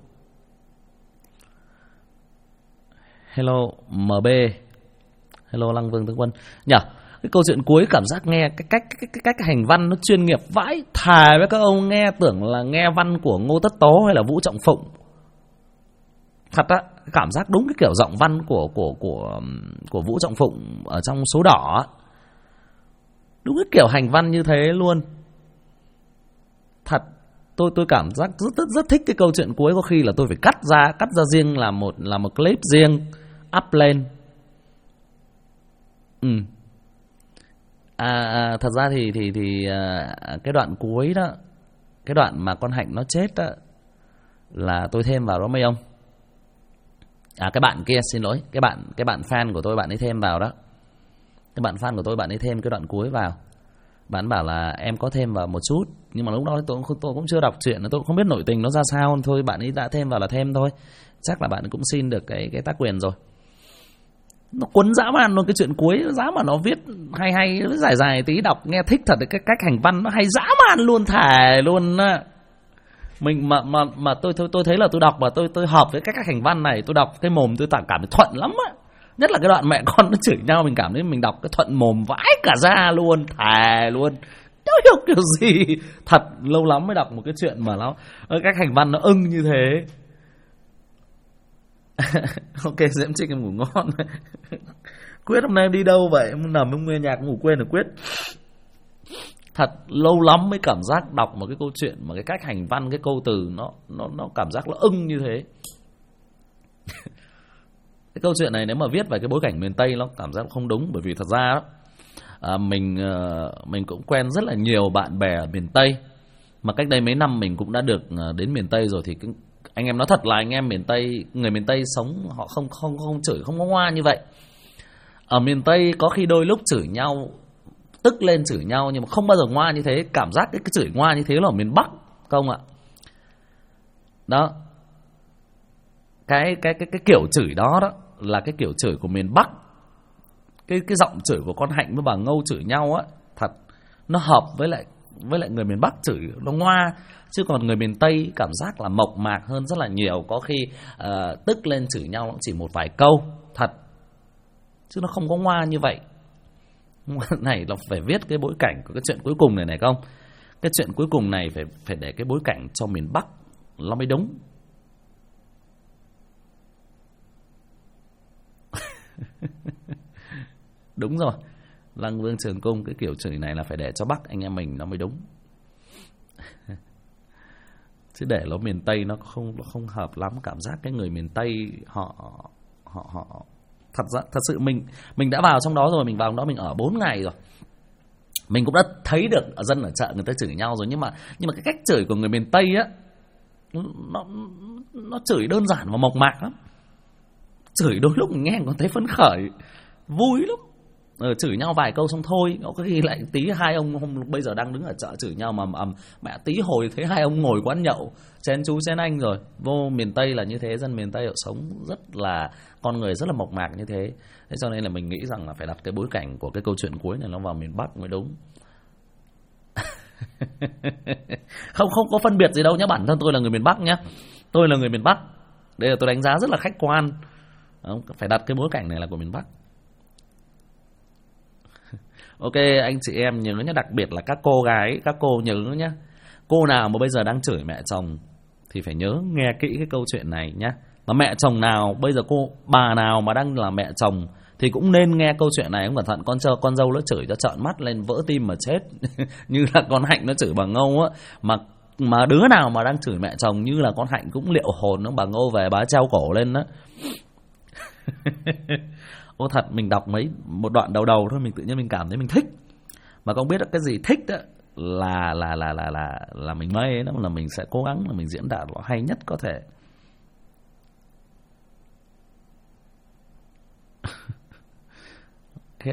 Hello MB. Hello Lăng Vương Tướng Quân. Nhỉ, cái câu chuyện cuối cảm giác nghe cái cách hành văn nó chuyên nghiệp vãi. Thà với các ông nghe tưởng là nghe văn của Ngô Tất Tố hay là Vũ Trọng Phụng. Thật á, cảm giác đúng cái kiểu giọng văn của Vũ Trọng Phụng ở trong Số Đỏ. Đúng cái kiểu hành văn như thế luôn. Thật, tôi cảm giác rất thích cái câu chuyện cuối, có khi là tôi phải cắt ra riêng là một clip riêng up lên. Thật ra thì cái đoạn cuối đó, cái đoạn mà con Hạnh nó chết đó, là tôi thêm vào đó mấy ông. Cái bạn kia, xin lỗi, cái bạn fan của tôi, bạn ấy thêm vào đó. Cái bạn fan của tôi, bạn ấy thêm cái đoạn cuối vào. Bạn bảo là em có thêm vào một chút, nhưng mà lúc đó tôi cũng chưa đọc chuyện, tôi cũng không biết nội tình nó ra sao. Thôi bạn ấy đã thêm vào là thêm thôi. Chắc là bạn ấy cũng xin được cái tác quyền rồi. Nó cuốn dã man luôn, cái chuyện cuối dã mà nó viết hay dài tí, đọc nghe thích thật. Cái cách hành văn nó hay dã man luôn, thề luôn á. Mình mà tôi thấy là tôi đọc mà tôi hợp với cái cách hành văn này, tôi đọc cái mồm tôi cảm thấy thuận lắm á. Nhất là cái đoạn mẹ con nó chửi nhau, mình cảm thấy mình đọc cái thuận mồm vãi cả ra luôn, thề luôn. Đâu hiểu kiểu gì. Thật lâu lắm mới đọc một cái chuyện mà nó cách hành văn nó ưng như thế. Ok, Diễm Trinh em ngủ ngon. Quyết hôm nay em đi đâu vậy? Em nằm em nghe nhạc ngủ quên rồi Quyết. Thật lâu lắm mới cảm giác đọc một cái câu chuyện mà cái cách hành văn, cái câu từ nó cảm giác nó ưng như thế. Cái câu chuyện này nếu mà viết về cái bối cảnh miền Tây nó cảm giác không đúng, bởi vì thật ra mình cũng quen rất là nhiều bạn bè ở miền Tây, mà cách đây mấy năm mình cũng đã được đến miền Tây rồi. Thì anh em nói thật là anh em miền Tây, người miền Tây sống họ không chửi, không có ngoa như vậy. Ở miền Tây có khi đôi lúc chửi nhau, tức lên chửi nhau, nhưng mà không bao giờ ngoa như thế. Cảm giác cái chửi ngoa như thế là ở miền Bắc không ạ? Đó, cái kiểu chửi đó là cái kiểu chửi của miền Bắc. Cái giọng chửi của con Hạnh với bà Ngâu chửi nhau á, thật nó hợp với lại người miền Bắc chửi nó ngoa. Chứ còn người miền Tây cảm giác là mộc mạc hơn rất là nhiều. Có khi tức lên chửi nhau cũng chỉ một vài câu, thật, chứ nó không có ngoa như vậy. Này là phải viết cái bối cảnh của cái chuyện cuối cùng này không? Cái chuyện cuối cùng này phải để cái bối cảnh cho miền Bắc nó mới đúng. Đúng rồi, Lăng Vương Trường Cung, cái kiểu chửi này là phải để cho Bắc anh em mình nó mới đúng. Chứ để nó miền Tây nó không hợp lắm. Cảm giác cái người miền Tây họ thật sự mình đã vào trong đó rồi, mình vào trong đó mình ở 4 ngày rồi. Mình cũng đã thấy được ở dân ở chợ người ta chửi nhau rồi, nhưng mà cái cách chửi của người miền Tây á, nó chửi đơn giản và mộc mạc lắm. Chửi đôi lúc mình nghe còn thấy phấn khởi, vui lắm. Chửi nhau vài câu xong thôi, có khi lại tí hai ông bây giờ đang đứng ở chợ chửi nhau mà mẹ tí hồi thấy hai ông ngồi quán nhậu chén chú chén anh rồi. Vô miền Tây là như thế, dân miền Tây họ sống rất là, con người rất là mộc mạc như thế. Thế cho nên là mình nghĩ rằng là phải đặt cái bối cảnh của cái câu chuyện cuối này nó vào miền Bắc mới đúng. Không có phân biệt gì đâu nhá, bản thân tôi là người miền Bắc nhá. Tôi là người miền Bắc. Đây là tôi đánh giá rất là khách quan. Phải đặt cái bối cảnh này là của miền Bắc. Ok anh chị em nhớ nhé, đặc biệt là các cô gái, các cô nhớ nhé. Cô nào mà bây giờ đang chửi mẹ chồng thì phải nhớ nghe kỹ cái câu chuyện này nhé. Mà mẹ chồng nào, bây giờ bà nào mà đang là mẹ chồng thì cũng nên nghe câu chuyện này. Không cẩn thận con dâu nó chửi cho trợn mắt lên vỡ tim mà chết. Như là con Hạnh nó chửi bà Ngâu á. Mà đứa nào mà đang chửi mẹ chồng như là con Hạnh cũng liệu hồn nó, bà Ngâu về bà treo cổ lên đó. Ô thật, mình đọc một đoạn đầu thôi mình tự nhiên mình cảm thấy mình thích. Mà không biết là cái gì thích đó là mình mê đó, là mình sẽ cố gắng là mình diễn đạt nó hay nhất có thể. Ok.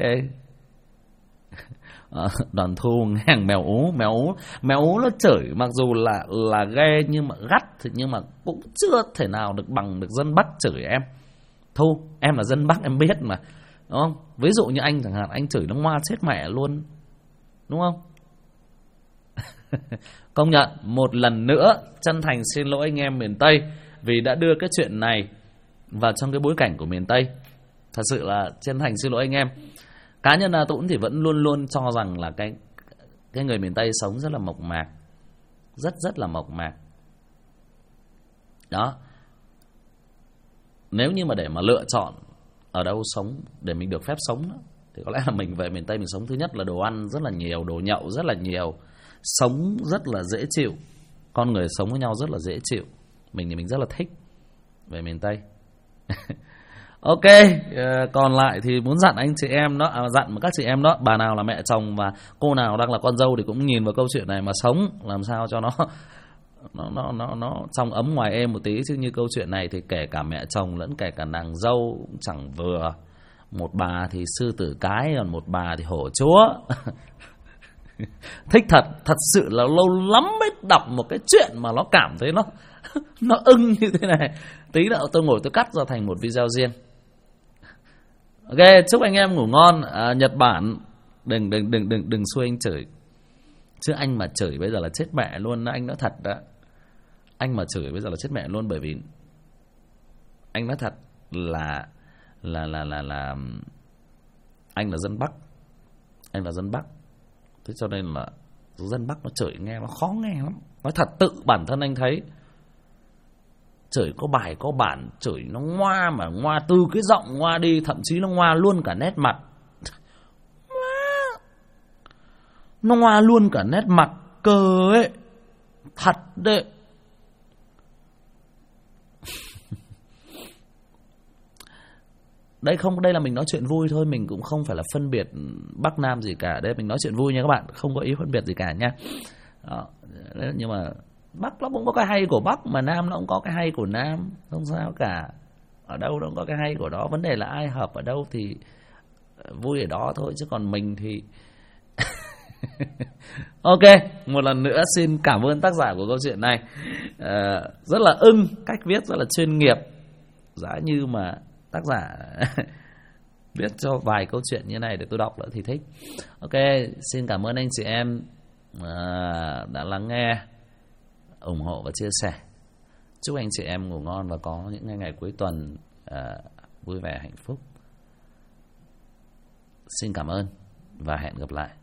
Đoàn Thu ngang mèo ú nó chửi mặc dù là ghê nhưng mà gắt thì nhưng mà cũng chưa thể nào được bằng được dân Bắc chửi em. Thu, em là dân Bắc em biết mà, đúng không? Ví dụ như anh chẳng hạn, anh chửi nó ngoa chết mẹ luôn, đúng không? Công nhận, một lần nữa chân thành xin lỗi anh em miền Tây vì đã đưa cái chuyện này vào trong cái bối cảnh của miền Tây. Thật sự là chân thành xin lỗi anh em. Cá nhân là Tũng thì vẫn luôn luôn cho rằng là cái người miền Tây sống rất là mộc mạc, rất là mộc mạc. Đó. Nếu như mà để mà lựa chọn ở đâu sống để mình được phép sống đó, thì có lẽ là mình về miền Tây mình sống. Thứ nhất là đồ ăn rất là nhiều, đồ nhậu rất là nhiều, sống rất là dễ chịu, con người sống với nhau rất là dễ chịu. Mình thì mình rất là thích về miền Tây. Ok, còn lại thì muốn dặn anh chị em đó, dặn các chị em đó, bà nào là mẹ chồng và cô nào đang là con dâu thì cũng nhìn vào câu chuyện này mà sống làm sao cho nó trong ấm ngoài êm một tí. Chứ như câu chuyện này thì kể cả mẹ chồng lẫn kể cả nàng dâu cũng chẳng vừa. Một bà thì sư tử cái, còn một bà thì hổ chúa. Thích thật sự là lâu lắm mới đọc một cái chuyện mà nó cảm thấy nó ưng như thế này. Tí nữa tôi ngồi tôi cắt ra thành một video riêng. Ok, chúc anh em ngủ ngon. Nhật Bản đừng xui anh chửi. Chứ anh mà chửi bây giờ là chết mẹ luôn. Anh nói thật đó, anh mà chửi bây giờ là chết mẹ luôn. Bởi vì anh nói thật là anh là dân Bắc. Anh là dân Bắc. Thế cho nên là dân Bắc nó chửi nghe nó khó nghe lắm. Nói thật, tự bản thân anh thấy chửi có bài có bản, chửi nó ngoa, mà ngoa từ cái giọng ngoa đi, thậm chí nó ngoa luôn cả nét mặt. Nó ngoa luôn cả nét mặt cơ ấy. Thật đấy. Đây là mình nói chuyện vui thôi, mình cũng không phải là phân biệt Bắc Nam gì cả. Đây mình nói chuyện vui nha các bạn, không có ý phân biệt gì cả nha. Đó. Nhưng mà Bắc nó cũng có cái hay của Bắc, mà Nam nó cũng có cái hay của Nam, không sao cả. Ở đâu nó cũng có cái hay của đó. Vấn đề là ai hợp ở đâu thì vui ở đó thôi, chứ còn mình thì Ok, một lần nữa xin cảm ơn tác giả của câu chuyện này. Rất là ưng, cách viết rất là chuyên nghiệp. Giá như mà tác giả viết cho vài câu chuyện như này để tôi đọc nữa thì thích. Ok, xin cảm ơn anh chị em đã lắng nghe, ủng hộ và chia sẻ. Chúc anh chị em ngủ ngon và có những ngày cuối tuần vui vẻ hạnh phúc. Xin cảm ơn và hẹn gặp lại.